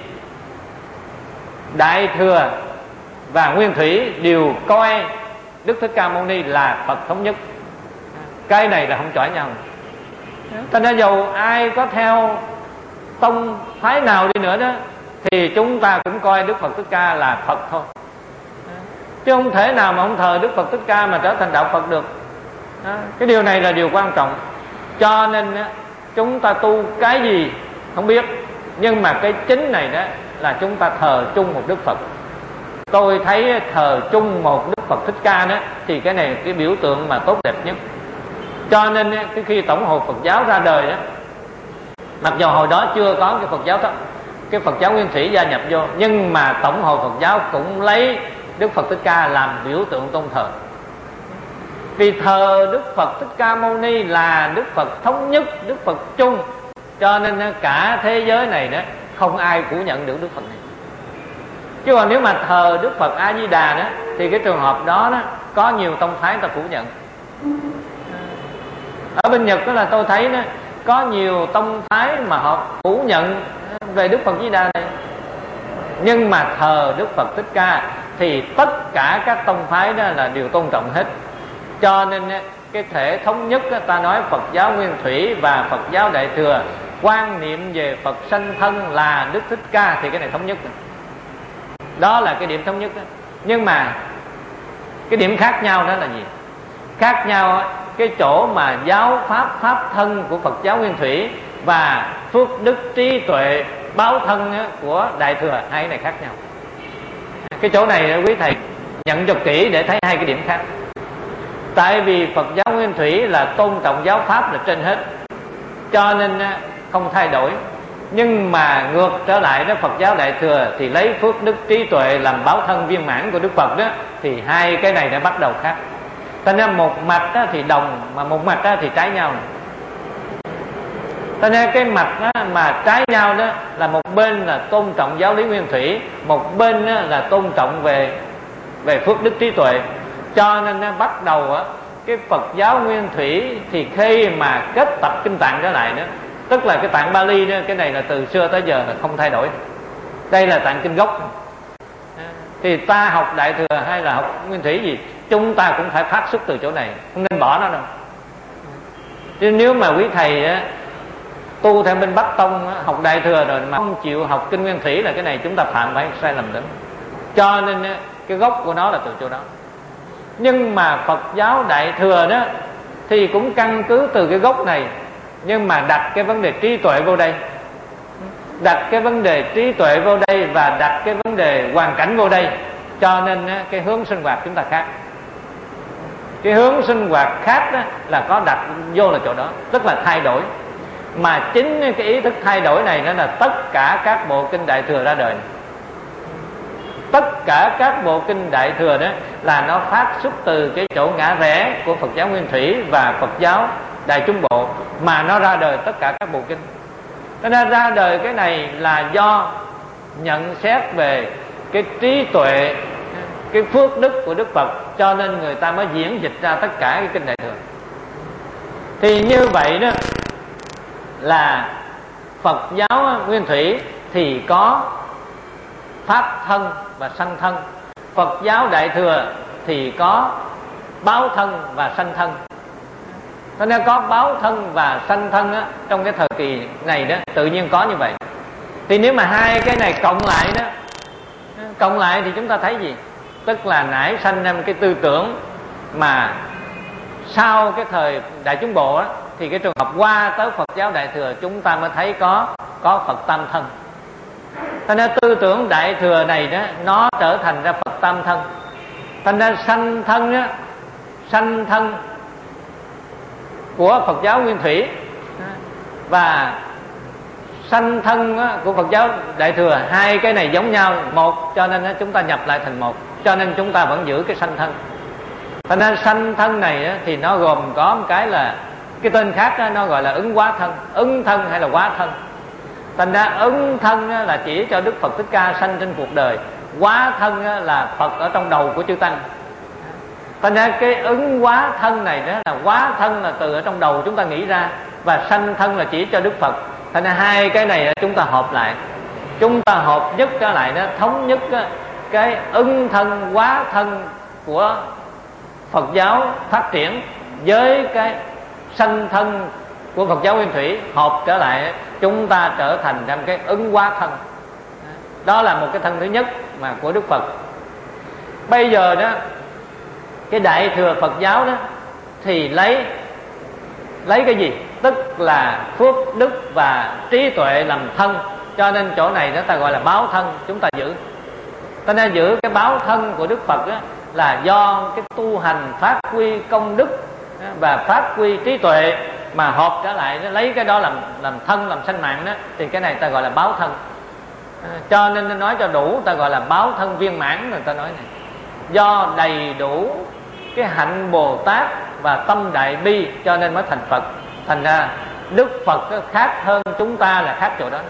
Đại Thừa và Nguyên Thủy đều coi Đức Thích Ca Mâu Ni là Phật thống nhất. Cái này là không chọi nhau. Cho nên dầu ai có theo tông phái nào đi nữa đó, thì chúng ta cũng coi Đức Phật Thích Ca là Phật thôi, chứ không thể nào mà không thờ Đức Phật Thích Ca mà trở thành đạo Phật được. Cái điều này là điều quan trọng. Cho nên chúng ta tu cái gì không biết, nhưng mà cái chính này đó là chúng ta thờ chung một Đức Phật. Tôi thấy thờ chung một Đức Phật Thích Ca đó, thì cái này là cái biểu tượng mà tốt đẹp nhất. Cho nên cái khi Tổng hội Phật giáo ra đời đó, mặc dù hồi đó chưa có cái Phật giáo đó, cái Phật giáo Nguyên Thủy gia nhập vô, nhưng mà Tổng hội Phật giáo cũng lấy Đức Phật Thích Ca làm biểu tượng tôn thờ. Vì thờ Đức Phật Thích Ca Mâu Ni là Đức Phật thống nhất, Đức Phật chung, cho nên cả thế giới này đó không ai phủ nhận được Đức Phật này. Chứ còn nếu mà thờ Đức Phật A Di Đà đó, thì cái trường hợp đó, đó có nhiều tông phái ta phủ nhận. Ở bên Nhật đó là tôi thấy đó, có nhiều tông phái mà họ phủ nhận về Đức Phật Di Đà này, nhưng mà thờ Đức Phật Thích Ca thì tất cả các tông phái đó là đều tôn trọng hết. Cho nên cái thể thống nhất đó, ta nói Phật giáo Nguyên Thủy và Phật giáo Đại Thừa quan niệm về Phật sanh thân là Đức Thích Ca, thì cái này thống nhất đó. Đó là cái điểm thống nhất đó. Nhưng mà cái điểm khác nhau đó là gì? Khác nhau cái chỗ mà giáo pháp pháp thân của Phật giáo Nguyên Thủy và phước đức trí tuệ báo thân của Đại Thừa, hai cái này khác nhau. Cái chỗ này quý thầy nhận cho kỹ để thấy hai cái điểm khác. Tại vì Phật giáo Nguyên Thủy là tôn trọng giáo pháp là trên hết, cho nên không thay đổi. Nhưng mà ngược trở lại đó, Phật giáo Đại Thừa thì lấy phước đức trí tuệ làm báo thân viên mãn của Đức Phật đó, thì hai cái này đã bắt đầu khác. Cho nên một mặt đó thì đồng, mà một mặt đó thì trái nhau. Cho nên cái mặt đó mà trái nhau đó là một bên là tôn trọng giáo lý Nguyên Thủy, một bên đó là tôn trọng về về phước đức trí tuệ. Cho nên nó bắt đầu á, cái Phật giáo Nguyên Thủy thì khi mà kết tập kinh tạng trở lại đó, tức là cái tạng Bali đó, cái này là từ xưa tới giờ là không thay đổi. Đây là tạng kinh gốc. Thì ta học Đại Thừa hay là học Nguyên Thủy gì, chúng ta cũng phải phát xuất từ chỗ này, không nên bỏ nó đâu. Chứ nếu mà quý thầy á, tu theo bên Bắc Tông á, học Đại Thừa rồi mà không chịu học kinh Nguyên Thủy là cái này chúng ta phạm phải sai lầm lớn. Cho nên á, cái gốc của nó là từ chỗ đó. Nhưng mà Phật giáo Đại Thừa đó thì cũng căn cứ từ cái gốc này, nhưng mà đặt cái vấn đề trí tuệ vô đây, đặt cái vấn đề trí tuệ vô đây và đặt cái vấn đề hoàn cảnh vô đây. Cho nên cái hướng sinh hoạt chúng ta khác. Cái hướng sinh hoạt khác đó là có đặt vô là chỗ đó, tức là thay đổi. Mà chính cái ý thức thay đổi này nó là tất cả các bộ kinh Đại Thừa ra đời. Tất cả các bộ kinh Đại Thừa đó là nó phát xuất từ cái chỗ ngã rẽ của Phật giáo Nguyên Thủy và Phật giáo Đại Chúng Bộ, mà nó ra đời tất cả các bộ kinh. Cho nên ra đời cái này là do nhận xét về cái trí tuệ, cái phước đức của Đức Phật, cho nên người ta mới diễn dịch ra tất cả cái kinh Đại Thừa. Thì như vậy đó là Phật giáo Nguyên Thủy thì có pháp thân và sanh thân, Phật giáo Đại Thừa thì có báo thân và sanh thân. Cho nên có báo thân và sanh thân á, trong cái thời kỳ này đó tự nhiên có như vậy. Thì nếu mà hai cái này cộng lại đó, cộng lại thì chúng ta thấy gì? Tức là nảy sanh ra cái tư tưởng mà sau cái thời Đại Chúng Bộ á, thì cái trường hợp qua tới Phật giáo Đại Thừa chúng ta mới thấy có có Phật tam thân. Thành ra tư tưởng Đại Thừa này đó nó trở thành ra Phật tam thân. Thành ra sanh thân đó, sanh thân của Phật giáo Nguyên Thủy và sanh thân của Phật giáo Đại Thừa, hai cái này giống nhau một, cho nên chúng ta nhập lại thành một, cho nên chúng ta vẫn giữ cái sanh thân. Thành ra sanh thân này á, thì nó gồm có một cái là cái tên khác á, nó gọi là ứng hóa thân, ứng thân hay là hóa thân. Thành ra ứng thân á, là chỉ cho Đức Phật Thích Ca sanh trên cuộc đời, hóa thân á, là Phật ở trong đầu của chư tăng. Thành ra cái ứng hóa thân này đó là hóa thân là từ ở trong đầu chúng ta nghĩ ra, và sanh thân là chỉ cho Đức Phật. Thành ra hai cái này chúng ta hợp lại, chúng ta hợp nhất trở lại đó, thống nhất đó, cái ứng thân hóa thân của Phật giáo phát triển với cái sanh thân của Phật giáo Nguyên Thủy hợp trở lại, chúng ta trở thành trong cái ứng hóa thân. Đó là một cái thân thứ nhất mà của Đức Phật. Bây giờ đó cái Đại Thừa Phật giáo đó thì lấy lấy cái gì? Tức là phước đức và trí tuệ làm thân. Cho nên chỗ này đó ta gọi là báo thân, chúng ta giữ. Ta nên giữ cái báo thân của Đức Phật đó, là do cái tu hành phát huy công đức và phát huy trí tuệ mà hợp trở lại, nó lấy cái đó làm làm thân, làm sanh mạng đó, thì cái này ta gọi là báo thân. À, cho nên nói cho đủ ta gọi là báo thân viên mãn. Người ta nói này, do đầy đủ cái hạnh Bồ Tát và tâm đại bi cho nên mới thành Phật. Thành ra Đức Phật khác hơn chúng ta là khác chỗ đó.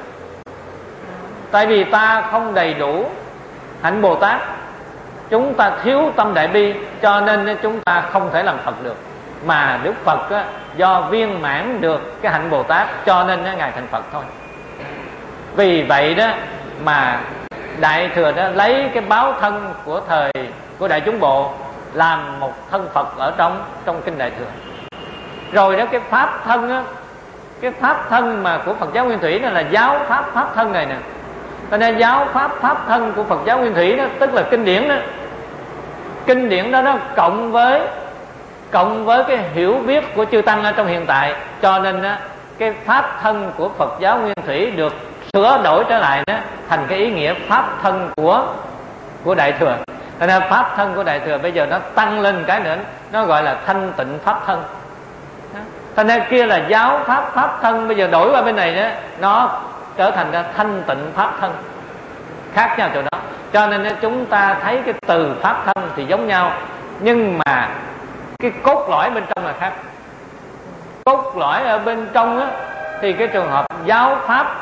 Tại vì ta không đầy đủ hạnh Bồ Tát, chúng ta thiếu tâm đại bi, cho nên chúng ta không thể làm Phật được. Mà Đức Phật á, do viên mãn được cái hạnh Bồ Tát cho nên á, Ngài thành Phật thôi. Vì vậy đó mà Đại Thừa đó lấy cái báo thân của thời của Đại Chúng Bộ làm một thân Phật ở trong trong kinh Đại Thừa. Rồi đó cái pháp thân á, cái pháp thân mà của Phật giáo Nguyên Thủy này là giáo pháp pháp thân này nè. Cho nên giáo pháp pháp thân của Phật giáo Nguyên Thủy đó tức là kinh điển đó. Kinh điển đó nó cộng với cộng với cái hiểu biết của chư tăng ở trong hiện tại, cho nên đó, cái pháp thân của Phật giáo Nguyên Thủy được sửa đổi trở lại đó thành cái ý nghĩa pháp thân của của Đại Thừa. Cho nên pháp thân của Đại Thừa bây giờ nó tăng lên cái nữa, nó gọi là thanh tịnh pháp thân. Cho nên kia là giáo pháp pháp thân, bây giờ đổi qua bên này đó, nó trở thành ra thanh tịnh pháp thân, khác nhau chỗ đó. Cho nên chúng ta thấy cái từ pháp thân thì giống nhau, nhưng mà cái cốt lõi bên trong là khác. Cốt lõi ở bên trong á, thì cái trường hợp giáo pháp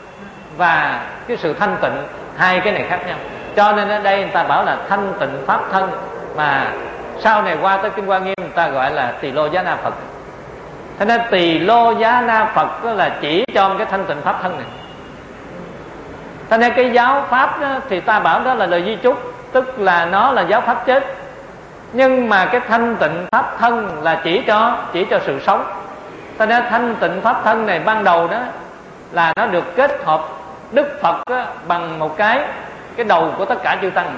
và cái sự thanh tịnh, hai cái này khác nhau. Cho nên ở đây người ta bảo là thanh tịnh pháp thân, mà sau này qua tới kinh Hoa Nghiêm người ta gọi là Tỳ Lô Giá Na Phật. Thế nên Tỳ Lô Giá Na Phật đó là chỉ cho cái thanh tịnh pháp thân này. Thế nên cái giáo pháp đó, thì ta bảo đó là lời di chúc, tức là nó là giáo pháp chết. Nhưng mà cái thanh tịnh pháp thân là chỉ cho chỉ cho sự sống. Thế nên thanh tịnh pháp thân này ban đầu đó là nó được kết hợp Đức Phật đó, bằng một cái cái đầu của tất cả chư tăng.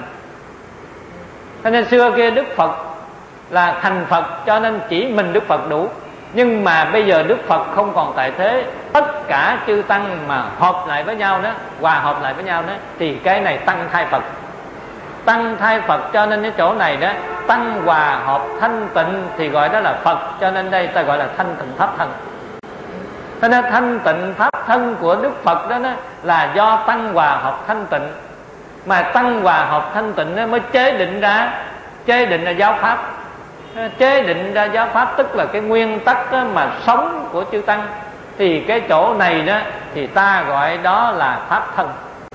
Thế nên xưa kia Đức Phật là thành Phật, cho nên chỉ mình Đức Phật đủ. Nhưng mà bây giờ Đức Phật không còn tại thế, tất cả chư tăng mà hợp lại với nhau đó, hòa hợp lại với nhau đó, thì cái này tăng thai Phật. Tăng thai Phật, cho nên cái chỗ này đó tăng hòa hợp thanh tịnh thì gọi đó là Phật. Cho nên đây ta gọi là thanh tịnh pháp thân. Cho nên thanh tịnh pháp thân của Đức Phật đó, đó là do tăng hòa hợp thanh tịnh, mà tăng hòa hợp thanh tịnh đó mới chế định ra chế định ra giáo pháp. Chế định ra giáo pháp tức là cái nguyên tắc đó mà sống của chư tăng, thì cái chỗ này đó thì ta gọi đó là pháp thân.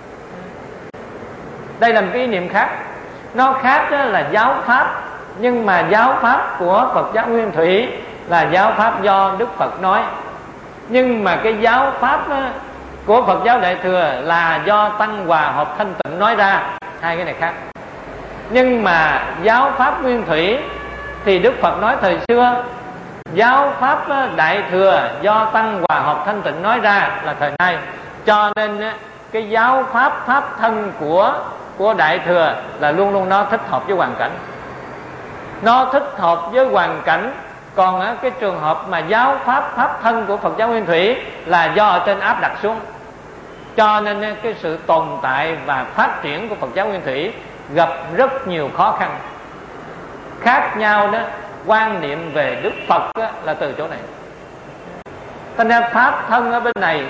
Đây là một cái ý niệm khác. Nó khác đó là giáo pháp, nhưng mà giáo pháp của Phật giáo Nguyên Thủy là giáo pháp do Đức Phật nói. Nhưng mà cái giáo pháp đó của Phật giáo Đại Thừa là do tăng hòa hợp thanh tịnh nói ra. Hai cái này khác. Nhưng mà giáo pháp Nguyên Thủy thì Đức Phật nói thời xưa, giáo pháp Đại Thừa do tăng hòa hợp thanh tịnh nói ra là thời nay. Cho nên cái giáo pháp pháp thân của của Đại Thừa là luôn luôn nó thích hợp với hoàn cảnh, nó thích hợp với hoàn cảnh. Còn cái trường hợp mà giáo pháp pháp thân của Phật giáo Nguyên Thủy là do ở trên áp đặt xuống. Cho nên cái sự tồn tại và phát triển của Phật giáo Nguyên Thủy gặp rất nhiều khó khăn. Khác nhau đó, quan niệm về Đức Phật đó, là từ chỗ này. Cho nên pháp thân ở bên này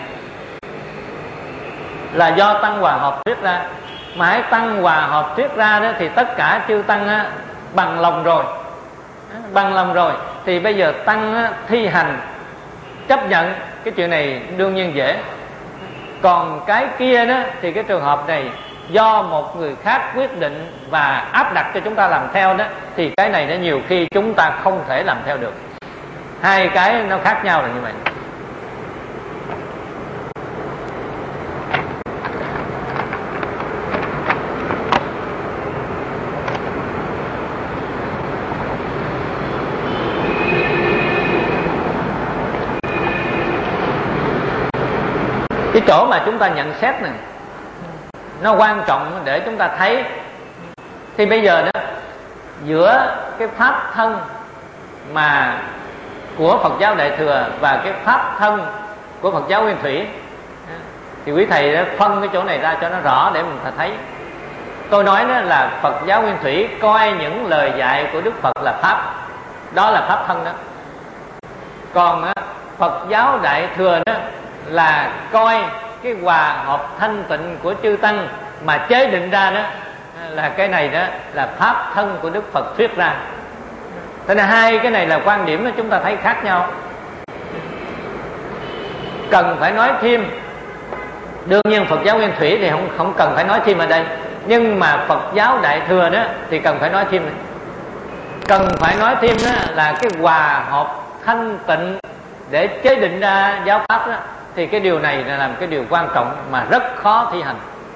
là do tăng hòa hợp thuyết ra. Mà hãy tăng hòa hợp thuyết ra đó thì tất cả chư tăng á, bằng lòng rồi. bằng lòng rồi thì bây giờ tăng thi hành chấp nhận cái chuyện này đương nhiên dễ. Còn cái kia đó thì cái trường hợp này do một người khác quyết định và áp đặt cho chúng ta làm theo đó, thì cái này nó nhiều khi chúng ta không thể làm theo được. Hai cái nó khác nhau là như vậy. Cái chỗ mà chúng ta nhận xét này nó quan trọng để chúng ta thấy. Thì bây giờ đó, giữa cái pháp thân mà của Phật giáo Đại Thừa và cái pháp thân của Phật giáo Nguyên Thủy, thì quý thầy đã phân cái chỗ này ra cho nó rõ để mình thấy. Tôi nói đó là Phật giáo Nguyên Thủy coi những lời dạy của Đức Phật là pháp, đó là pháp thân đó. Còn á, Phật giáo Đại Thừa đó là coi cái hòa hợp thanh tịnh của chư tăng mà chế định ra đó, là cái này đó là pháp thân của Đức Phật thuyết ra. Thế nên hai cái này là quan điểm đó chúng ta thấy khác nhau. Cần phải nói thêm, đương nhiên Phật giáo Nguyên Thủy thì không không cần phải nói thêm ở đây, nhưng mà Phật giáo Đại Thừa đó thì cần phải nói thêm này. Cần phải nói thêm đó là cái hòa hợp thanh tịnh để chế định ra giáo pháp đó, thì cái điều này là làm cái điều quan trọng mà rất khó thi hành.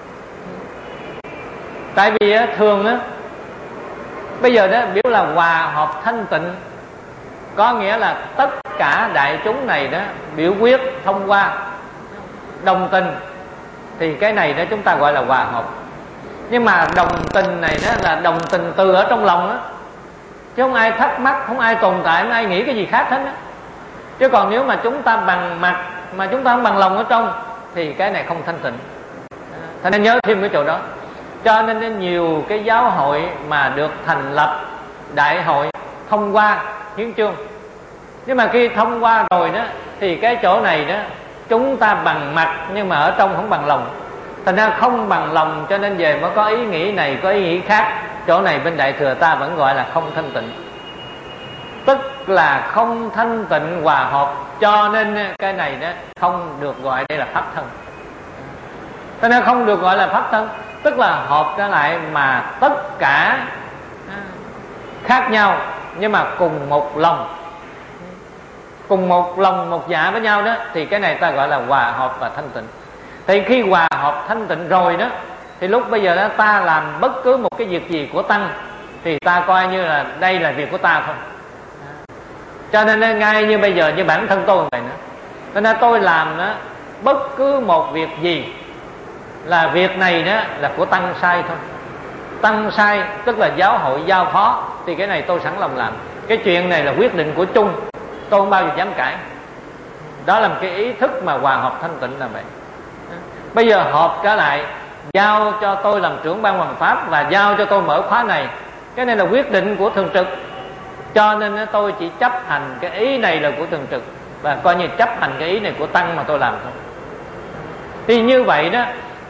Tại vì thường á, bây giờ đó biểu là hòa hợp thanh tịnh, có nghĩa là tất cả đại chúng này đó biểu quyết thông qua đồng tình, thì cái này đó chúng ta gọi là hòa hợp. Nhưng mà đồng tình này đó là đồng tình từ ở trong lòng á, chứ không ai thắc mắc, không ai tồn tại, không ai nghĩ cái gì khác hết á. Chứ còn nếu mà chúng ta bằng mặt mà chúng ta không bằng lòng ở trong thì cái này không thanh tịnh. Thế nên nhớ thêm cái chỗ đó. Cho nên nhiều cái giáo hội mà được thành lập đại hội thông qua hiến chương, nhưng mà khi thông qua rồi đó thì cái chỗ này đó chúng ta bằng mặt nhưng mà ở trong không bằng lòng. Thành ra không bằng lòng cho nên về mới có ý nghĩ này, có ý nghĩ khác. Chỗ này bên Đại Thừa ta vẫn gọi là không thanh tịnh, tức là không thanh tịnh hòa hợp, cho nên cái này đó không được gọi đây là pháp thân. Cho nên không được gọi là pháp thân, tức là hợp trở lại mà tất cả khác nhau nhưng mà cùng một lòng, cùng một lòng một dạ với nhau đó, thì cái này ta gọi là hòa hợp và thanh tịnh. Thì khi hòa hợp thanh tịnh rồi đó, thì lúc bây giờ đó ta làm bất cứ một cái việc gì của tăng thì ta coi như là đây là việc của ta thôi. Cho nên ngay như bây giờ như bản thân tôi vậy nữa, cho nên tôi làm đó bất cứ một việc gì là việc này đó là của tăng sai thôi. Tăng sai tức là giáo hội giao phó, thì cái này tôi sẵn lòng làm. Cái chuyện này là quyết định của chung, tôi không bao giờ dám cãi. Đó là một cái ý thức mà hòa hợp thanh tịnh là vậy. Bây giờ hợp trở lại, giao cho tôi làm trưởng ban hoằng pháp và giao cho tôi mở khóa này, cái này là quyết định của thường trực. Cho nên tôi chỉ chấp hành cái ý này là của thường trực, và coi như chấp hành cái ý này của tăng mà tôi làm thôi. Thì như vậy đó,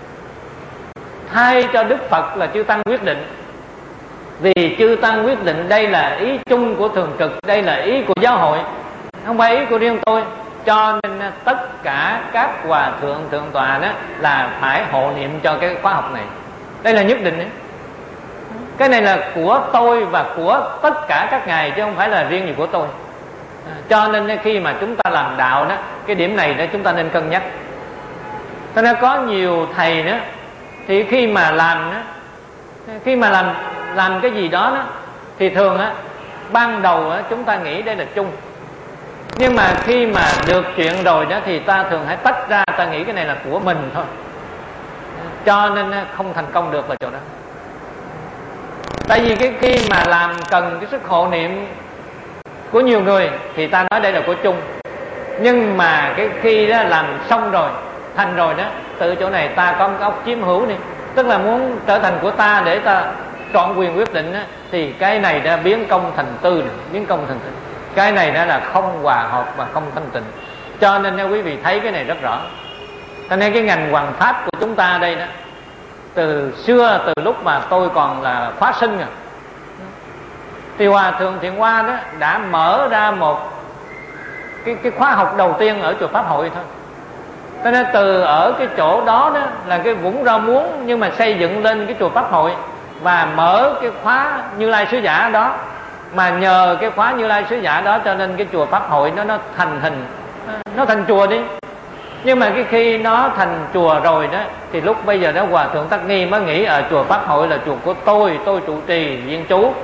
thay cho Đức Phật là chư tăng quyết định, vì chư tăng quyết định đây là ý chung của thường trực, đây là ý của giáo hội, không phải ý của riêng tôi. Cho nên tất cả các hòa thượng thượng tọa đó là phải hộ niệm cho cái khóa học này. Đây là nhất định ấy. Cái này là của tôi và của tất cả các ngài, chứ không phải là riêng gì của tôi. Cho nên khi mà chúng ta làm đạo đó, cái điểm này đó chúng ta nên cân nhắc. Cho nên có nhiều thầy đó, thì khi mà làm đó, khi mà làm làm cái gì đó, đó thì thường á, ban đầu á, chúng ta nghĩ đây là chung, nhưng mà khi mà được chuyện rồi đó thì ta thường hãy tách ra, ta nghĩ cái này là của mình thôi. Cho nên không thành công được là chỗ đó. Tại vì cái khi mà làm cần cái sức hộ niệm của nhiều người thì ta nói đây là của chung, nhưng mà cái khi đó làm xong rồi, thành rồi đó, từ chỗ này ta có một cái óc chiếm hữu đi, tức là muốn trở thành của ta để ta chọn quyền quyết định đó, thì cái này đã biến công thành tư này, biến công thành tư. Cái này đã là không hòa hợp và không thanh tịnh. Cho nên nếu quý vị thấy cái này rất rõ. Cho nên cái ngành hoằng pháp của chúng ta đây đó, từ xưa, từ lúc mà tôi còn là khóa sinh rồi, Thì Hòa Thượng Thiện Hoa đó đã mở ra một cái, cái khóa học đầu tiên ở chùa Pháp Hội thôi. Cho nên từ ở cái chỗ đó đó là cái vũng rau muống, nhưng mà xây dựng lên cái chùa Pháp Hội và mở cái khóa Như Lai Sứ Giả đó. Mà nhờ cái khóa Như Lai Sứ Giả đó cho nên cái chùa Pháp Hội nó nó thành hình, nó thành chùa đi. Nhưng mà cái khi nó thành chùa rồi đó thì lúc bây giờ đó Hòa Thượng Tắc Nghi mới nghĩ ở chùa Pháp Hội là chùa của tôi, tôi trụ trì viên trú.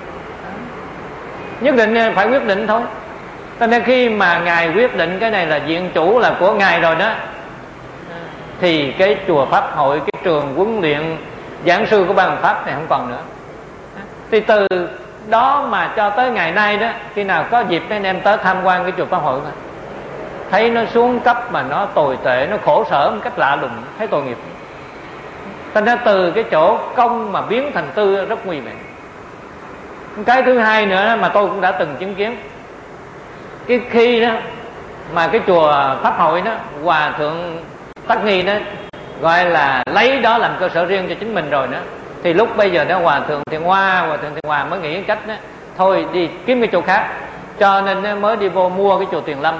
Nhất định phải quyết định thôi. Cho nên khi mà Ngài quyết định cái này là viện chủ là của Ngài rồi đó, thì cái chùa Pháp Hội, cái trường huấn luyện giảng sư của Ban Hoằng Pháp này không còn nữa. Thì từ đó mà cho tới ngày nay đó, khi nào có dịp anh em tới tham quan cái chùa Pháp Hội mà thấy nó xuống cấp mà nó tồi tệ, nó khổ sở một cách lạ lùng, thấy tội nghiệp. Thành ra từ cái chỗ công mà biến thành tư rất nguy hiểm. Cái thứ hai nữa mà tôi cũng đã từng chứng kiến, cái khi đó mà cái chùa Pháp Hội đó, Hòa Thượng Tắc Nghi đó gọi là lấy đó làm cơ sở riêng cho chính mình rồi đó, thì lúc bây giờ đó Hòa Thượng Thiện Hoa, Hòa Thượng Thiện Hòa mới nghĩ cách đó, thôi đi kiếm cái chỗ khác. Cho nên mới đi vô mua cái chùa Tiền Lâm.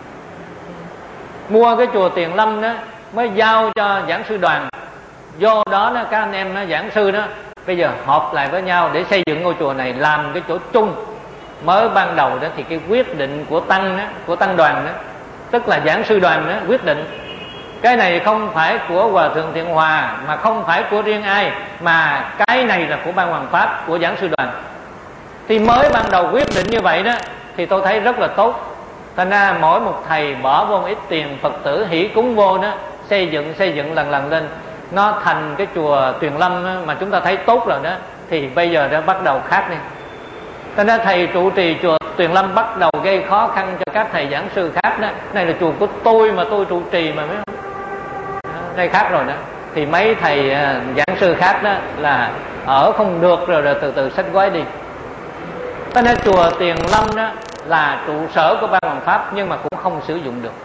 Mua cái chùa Tiền Lâm đó mới giao cho giảng sư đoàn. Vô đó, đó các anh em đó, giảng sư đó bây giờ họp lại với nhau để xây dựng ngôi chùa này làm cái chỗ chung. Mới ban đầu đó thì cái quyết định của tăng đó, của tăng đoàn đó, tức là giảng sư đoàn đó quyết định. Cái này không phải của Hòa Thượng Thiện Hòa, mà không phải của riêng ai, mà cái này là của Ban Hoằng Pháp, của giảng sư đoàn. Thì mới ban đầu quyết định như vậy đó thì tôi thấy rất là tốt. Thành ra mỗi một thầy bỏ vô một ít tiền, Phật tử hỷ cúng vô đó, xây dựng xây dựng lần lần lên, nó thành cái chùa Tuyền Lâm đó, mà chúng ta thấy tốt rồi đó. Thì bây giờ đã bắt đầu khác đi. Thành ra thầy trụ trì chùa Tuyền Lâm bắt đầu gây khó khăn cho các thầy giảng sư khác đó. Này là chùa của tôi mà tôi trụ trì mà, biết không? Đây khác rồi đó. Thì mấy thầy giảng sư khác đó là ở không được rồi, rồi từ từ xách gói đi. Cho nên chùa Tiền Lâm đó là trụ sở của Ban Hoằng Pháp, nhưng mà cũng không sử dụng được.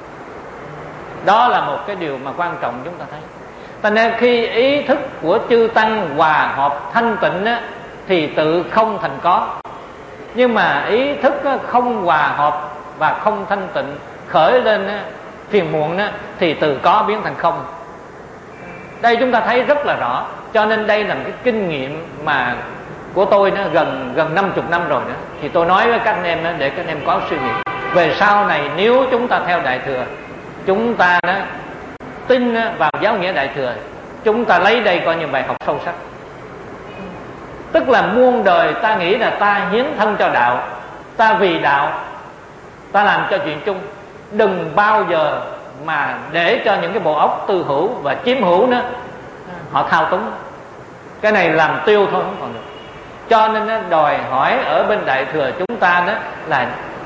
Đó là một cái điều mà quan trọng chúng ta thấy. Cho nên khi ý thức của chư tăng hòa hợp thanh tịnh á, thì tự không thành có. Nhưng mà ý thức á, không hòa hợp và không thanh tịnh khởi lên á, phiền muộn á, thì từ có biến thành không. Đây chúng ta thấy rất là rõ. Cho nên đây là một cái kinh nghiệm mà của tôi nó gần gần năm mươi năm rồi đó. Thì tôi nói với các anh em đó, để các anh em có suy nghĩ. Về sau này nếu chúng ta theo Đại Thừa, chúng ta đó, tin vào giáo nghĩa Đại Thừa, chúng ta lấy đây coi như bài học sâu sắc. Tức là muôn đời ta nghĩ là ta hiến thân cho đạo, ta vì đạo, ta làm cho chuyện chung. Đừng bao giờ mà để cho những cái bộ óc tư hữu và chiếm hữu đó họ thao túng. Cái này làm tiêu thôi, không còn được. Cho nên nó đòi hỏi ở bên Đại Thừa chúng ta đó là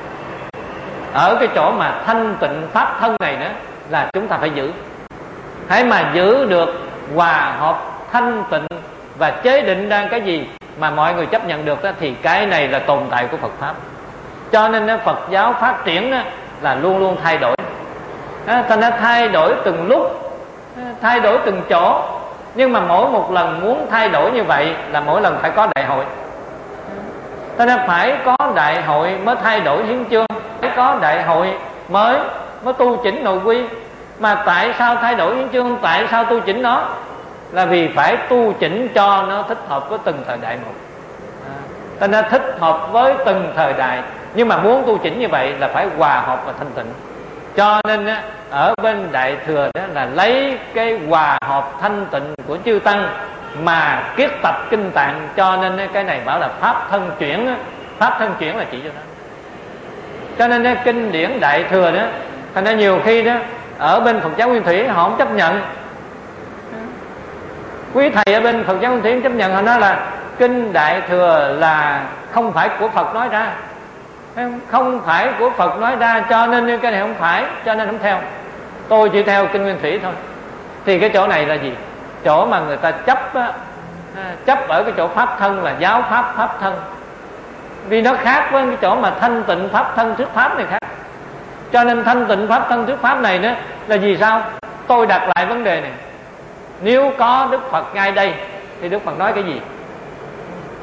ở cái chỗ mà thanh tịnh pháp thân này đó là chúng ta phải giữ. Hãy mà giữ được hòa hợp thanh tịnh và chế định ra cái gì mà mọi người chấp nhận được đó, thì cái này là tồn tại của Phật Pháp. Cho nên đó, Phật giáo phát triển đó là luôn luôn thay đổi. Thành ra thay đổi từng lúc, thay đổi từng chỗ. Nhưng mà mỗi một lần muốn thay đổi như vậy là mỗi lần phải có đại hội. Cho nên phải có đại hội mới thay đổi hiến chương, phải có đại hội mới mới tu chỉnh nội quy. Mà tại sao thay đổi hiến chương, tại sao tu chỉnh nó? Là vì phải tu chỉnh cho nó thích hợp với từng thời đại một. Cho nên thích hợp với từng thời đại. Nhưng mà muốn tu chỉnh như vậy là phải hòa hợp và thanh tịnh. Cho nên ở bên Đại Thừa đó là lấy cái hòa hợp thanh tịnh của chư tăng mà kiết tập kinh tạng. Cho nên cái này bảo là pháp thân chuyển. Pháp thân chuyển là chỉ cho nó. Cho nên kinh điển Đại Thừa đó, thành ra nhiều khi đó ở bên Phật giáo Nguyên Thủy họ không chấp nhận. Quý thầy ở bên Phật giáo Nguyên Thủy không chấp nhận. Họ nói là kinh Đại Thừa là không phải của Phật nói ra, không phải của Phật nói ra, cho nên cái này không phải, cho nên không theo. Tôi chỉ theo kinh Nguyên Thủy thôi. Thì cái chỗ này là gì? Chỗ mà người ta chấp á, chấp ở cái chỗ pháp thân là giáo pháp pháp thân. Vì nó khác với cái chỗ mà thanh tịnh pháp thân thuyết pháp này khác. Cho nên thanh tịnh pháp thân thuyết pháp này đó là vì sao? Tôi đặt lại vấn đề này. Nếu có Đức Phật ngay đây thì Đức Phật nói cái gì?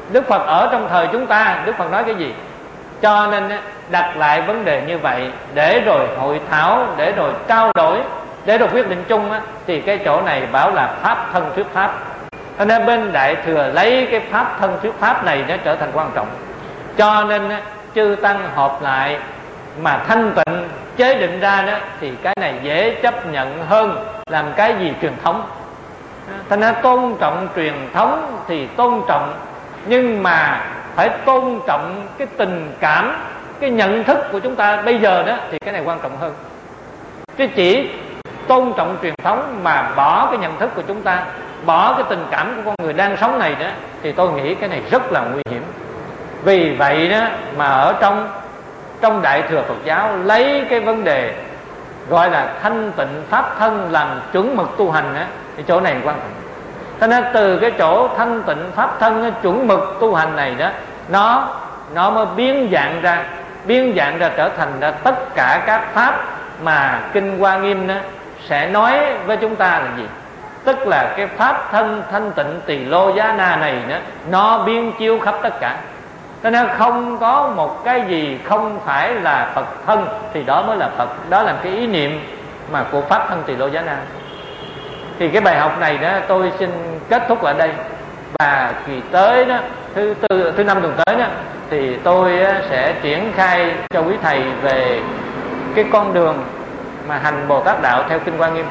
Đức Phật ở trong thời chúng ta, Đức Phật nói cái gì? Cho nên đặt lại vấn đề như vậy, để rồi hội thảo, để rồi trao đổi, để rồi quyết định chung á, thì cái chỗ này bảo là pháp thân thuyết pháp. Cho nên bên Đại Thừa lấy cái pháp thân thuyết pháp này nó trở thành quan trọng. Cho nên chư tăng họp lại mà thanh tịnh chế định ra đó, thì cái này dễ chấp nhận hơn làm cái gì truyền thống. Thành ra tôn trọng truyền thống thì tôn trọng, nhưng mà phải tôn trọng cái tình cảm, cái nhận thức của chúng ta bây giờ đó, thì cái này quan trọng hơn. Chứ chỉ tôn trọng truyền thống mà bỏ cái nhận thức của chúng ta, bỏ cái tình cảm của con người đang sống này đó, thì tôi nghĩ cái này rất là nguy hiểm. Vì vậy đó mà ở trong trong Đại Thừa Phật giáo lấy cái vấn đề gọi là thanh tịnh pháp thân làm chuẩn mực tu hành á, thì chỗ này quan trọng. Cho nên từ cái chỗ thanh tịnh pháp thân chuẩn mực tu hành này đó, nó nó mới biến dạng ra, biến dạng ra trở thành ra tất cả các pháp mà Kinh Hoa Nghiêm đó sẽ nói với chúng ta là gì? Tức là cái pháp thân thanh tịnh tỳ lô giá na này đó, nó biến chiếu khắp tất cả. Cho nên không có một cái gì không phải là Phật thân thì đó mới là Phật. Đó là cái ý niệm mà của pháp thân tỳ lô giá na. Thì cái bài học này đó tôi xin kết thúc ở đây. Và kỳ tới đó, thứ tư, thứ năm tuần tới đó, thì tôi sẽ triển khai cho quý thầy về cái con đường mà hành Bồ Tát đạo theo Kinh Hoa Nghiêm.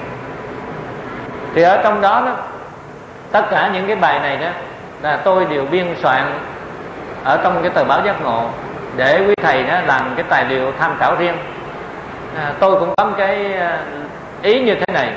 Thì ở trong đó, đó tất cả những cái bài này đó là tôi đều biên soạn ở trong cái tờ báo Giác Ngộ để quý thầy đó làm cái tài liệu tham khảo riêng. À, tôi cũng có một cái ý như thế này,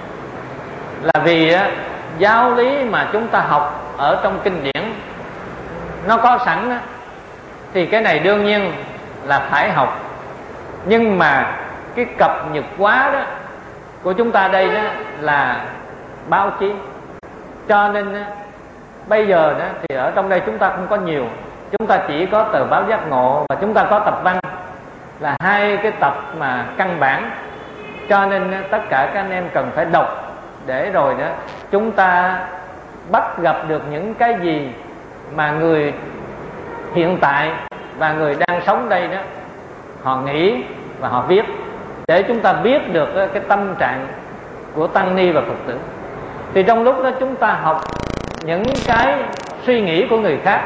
là vì á, giáo lý mà chúng ta học ở trong kinh điển nó có sẵn đó, thì cái này đương nhiên là phải học. Nhưng mà cái cập nhật quá đó của chúng ta đây đó là báo chí. Cho nên đó, bây giờ đó thì ở trong đây chúng ta không có nhiều. Chúng ta chỉ có tờ báo Giác Ngộ và chúng ta có tập văn, là hai cái tập mà căn bản. Cho nên tất cả các anh em cần phải đọc, để rồi đó chúng ta bắt gặp được những cái gì mà người hiện tại và người đang sống đây đó họ nghĩ và họ viết, để chúng ta biết được cái tâm trạng của tăng ni và Phật tử. Thì trong lúc đó chúng ta học những cái suy nghĩ của người khác,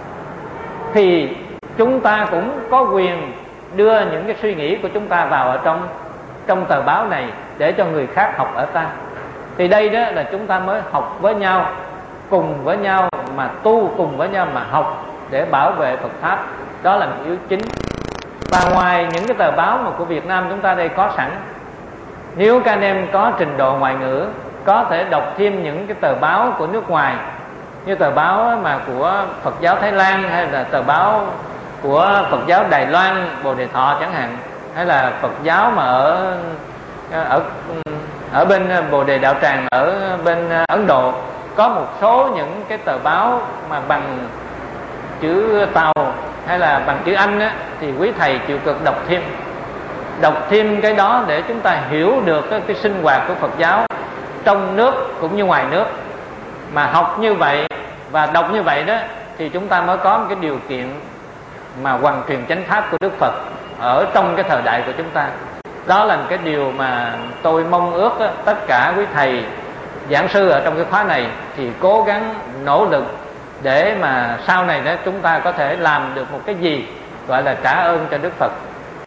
thì chúng ta cũng có quyền đưa những cái suy nghĩ của chúng ta vào ở trong trong tờ báo này để cho người khác học ở ta. Thì đây đó là chúng ta mới học với nhau, cùng với nhau mà tu, cùng với nhau mà học để bảo vệ Phật pháp. Đó là một yếu chính. Và ngoài những cái tờ báo mà của Việt Nam chúng ta đây có sẵn, nếu các anh em có trình độ ngoại ngữ, có thể đọc thêm những cái tờ báo của nước ngoài, như tờ báo mà của Phật giáo Thái Lan, hay là tờ báo của Phật giáo Đài Loan, Bồ Đề Thọ chẳng hạn, hay là Phật giáo mà ở ở ở bên Bồ Đề Đạo Tràng ở bên Ấn Độ, có một số những cái tờ báo mà bằng chữ Tàu hay là bằng chữ Anh á, thì quý thầy chịu cực đọc thêm, đọc thêm cái đó để chúng ta hiểu được cái, cái sinh hoạt của Phật giáo trong nước cũng như ngoài nước. Mà học như vậy và đọc như vậy đó, thì chúng ta mới có một cái điều kiện mà hoàn truyền chánh pháp của Đức Phật ở trong cái thời đại của chúng ta. Đó là cái điều mà tôi mong ước đó, tất cả quý thầy giảng sư ở trong cái khóa này thì cố gắng nỗ lực để mà sau này đó chúng ta có thể làm được một cái gì gọi là trả ơn cho Đức Phật.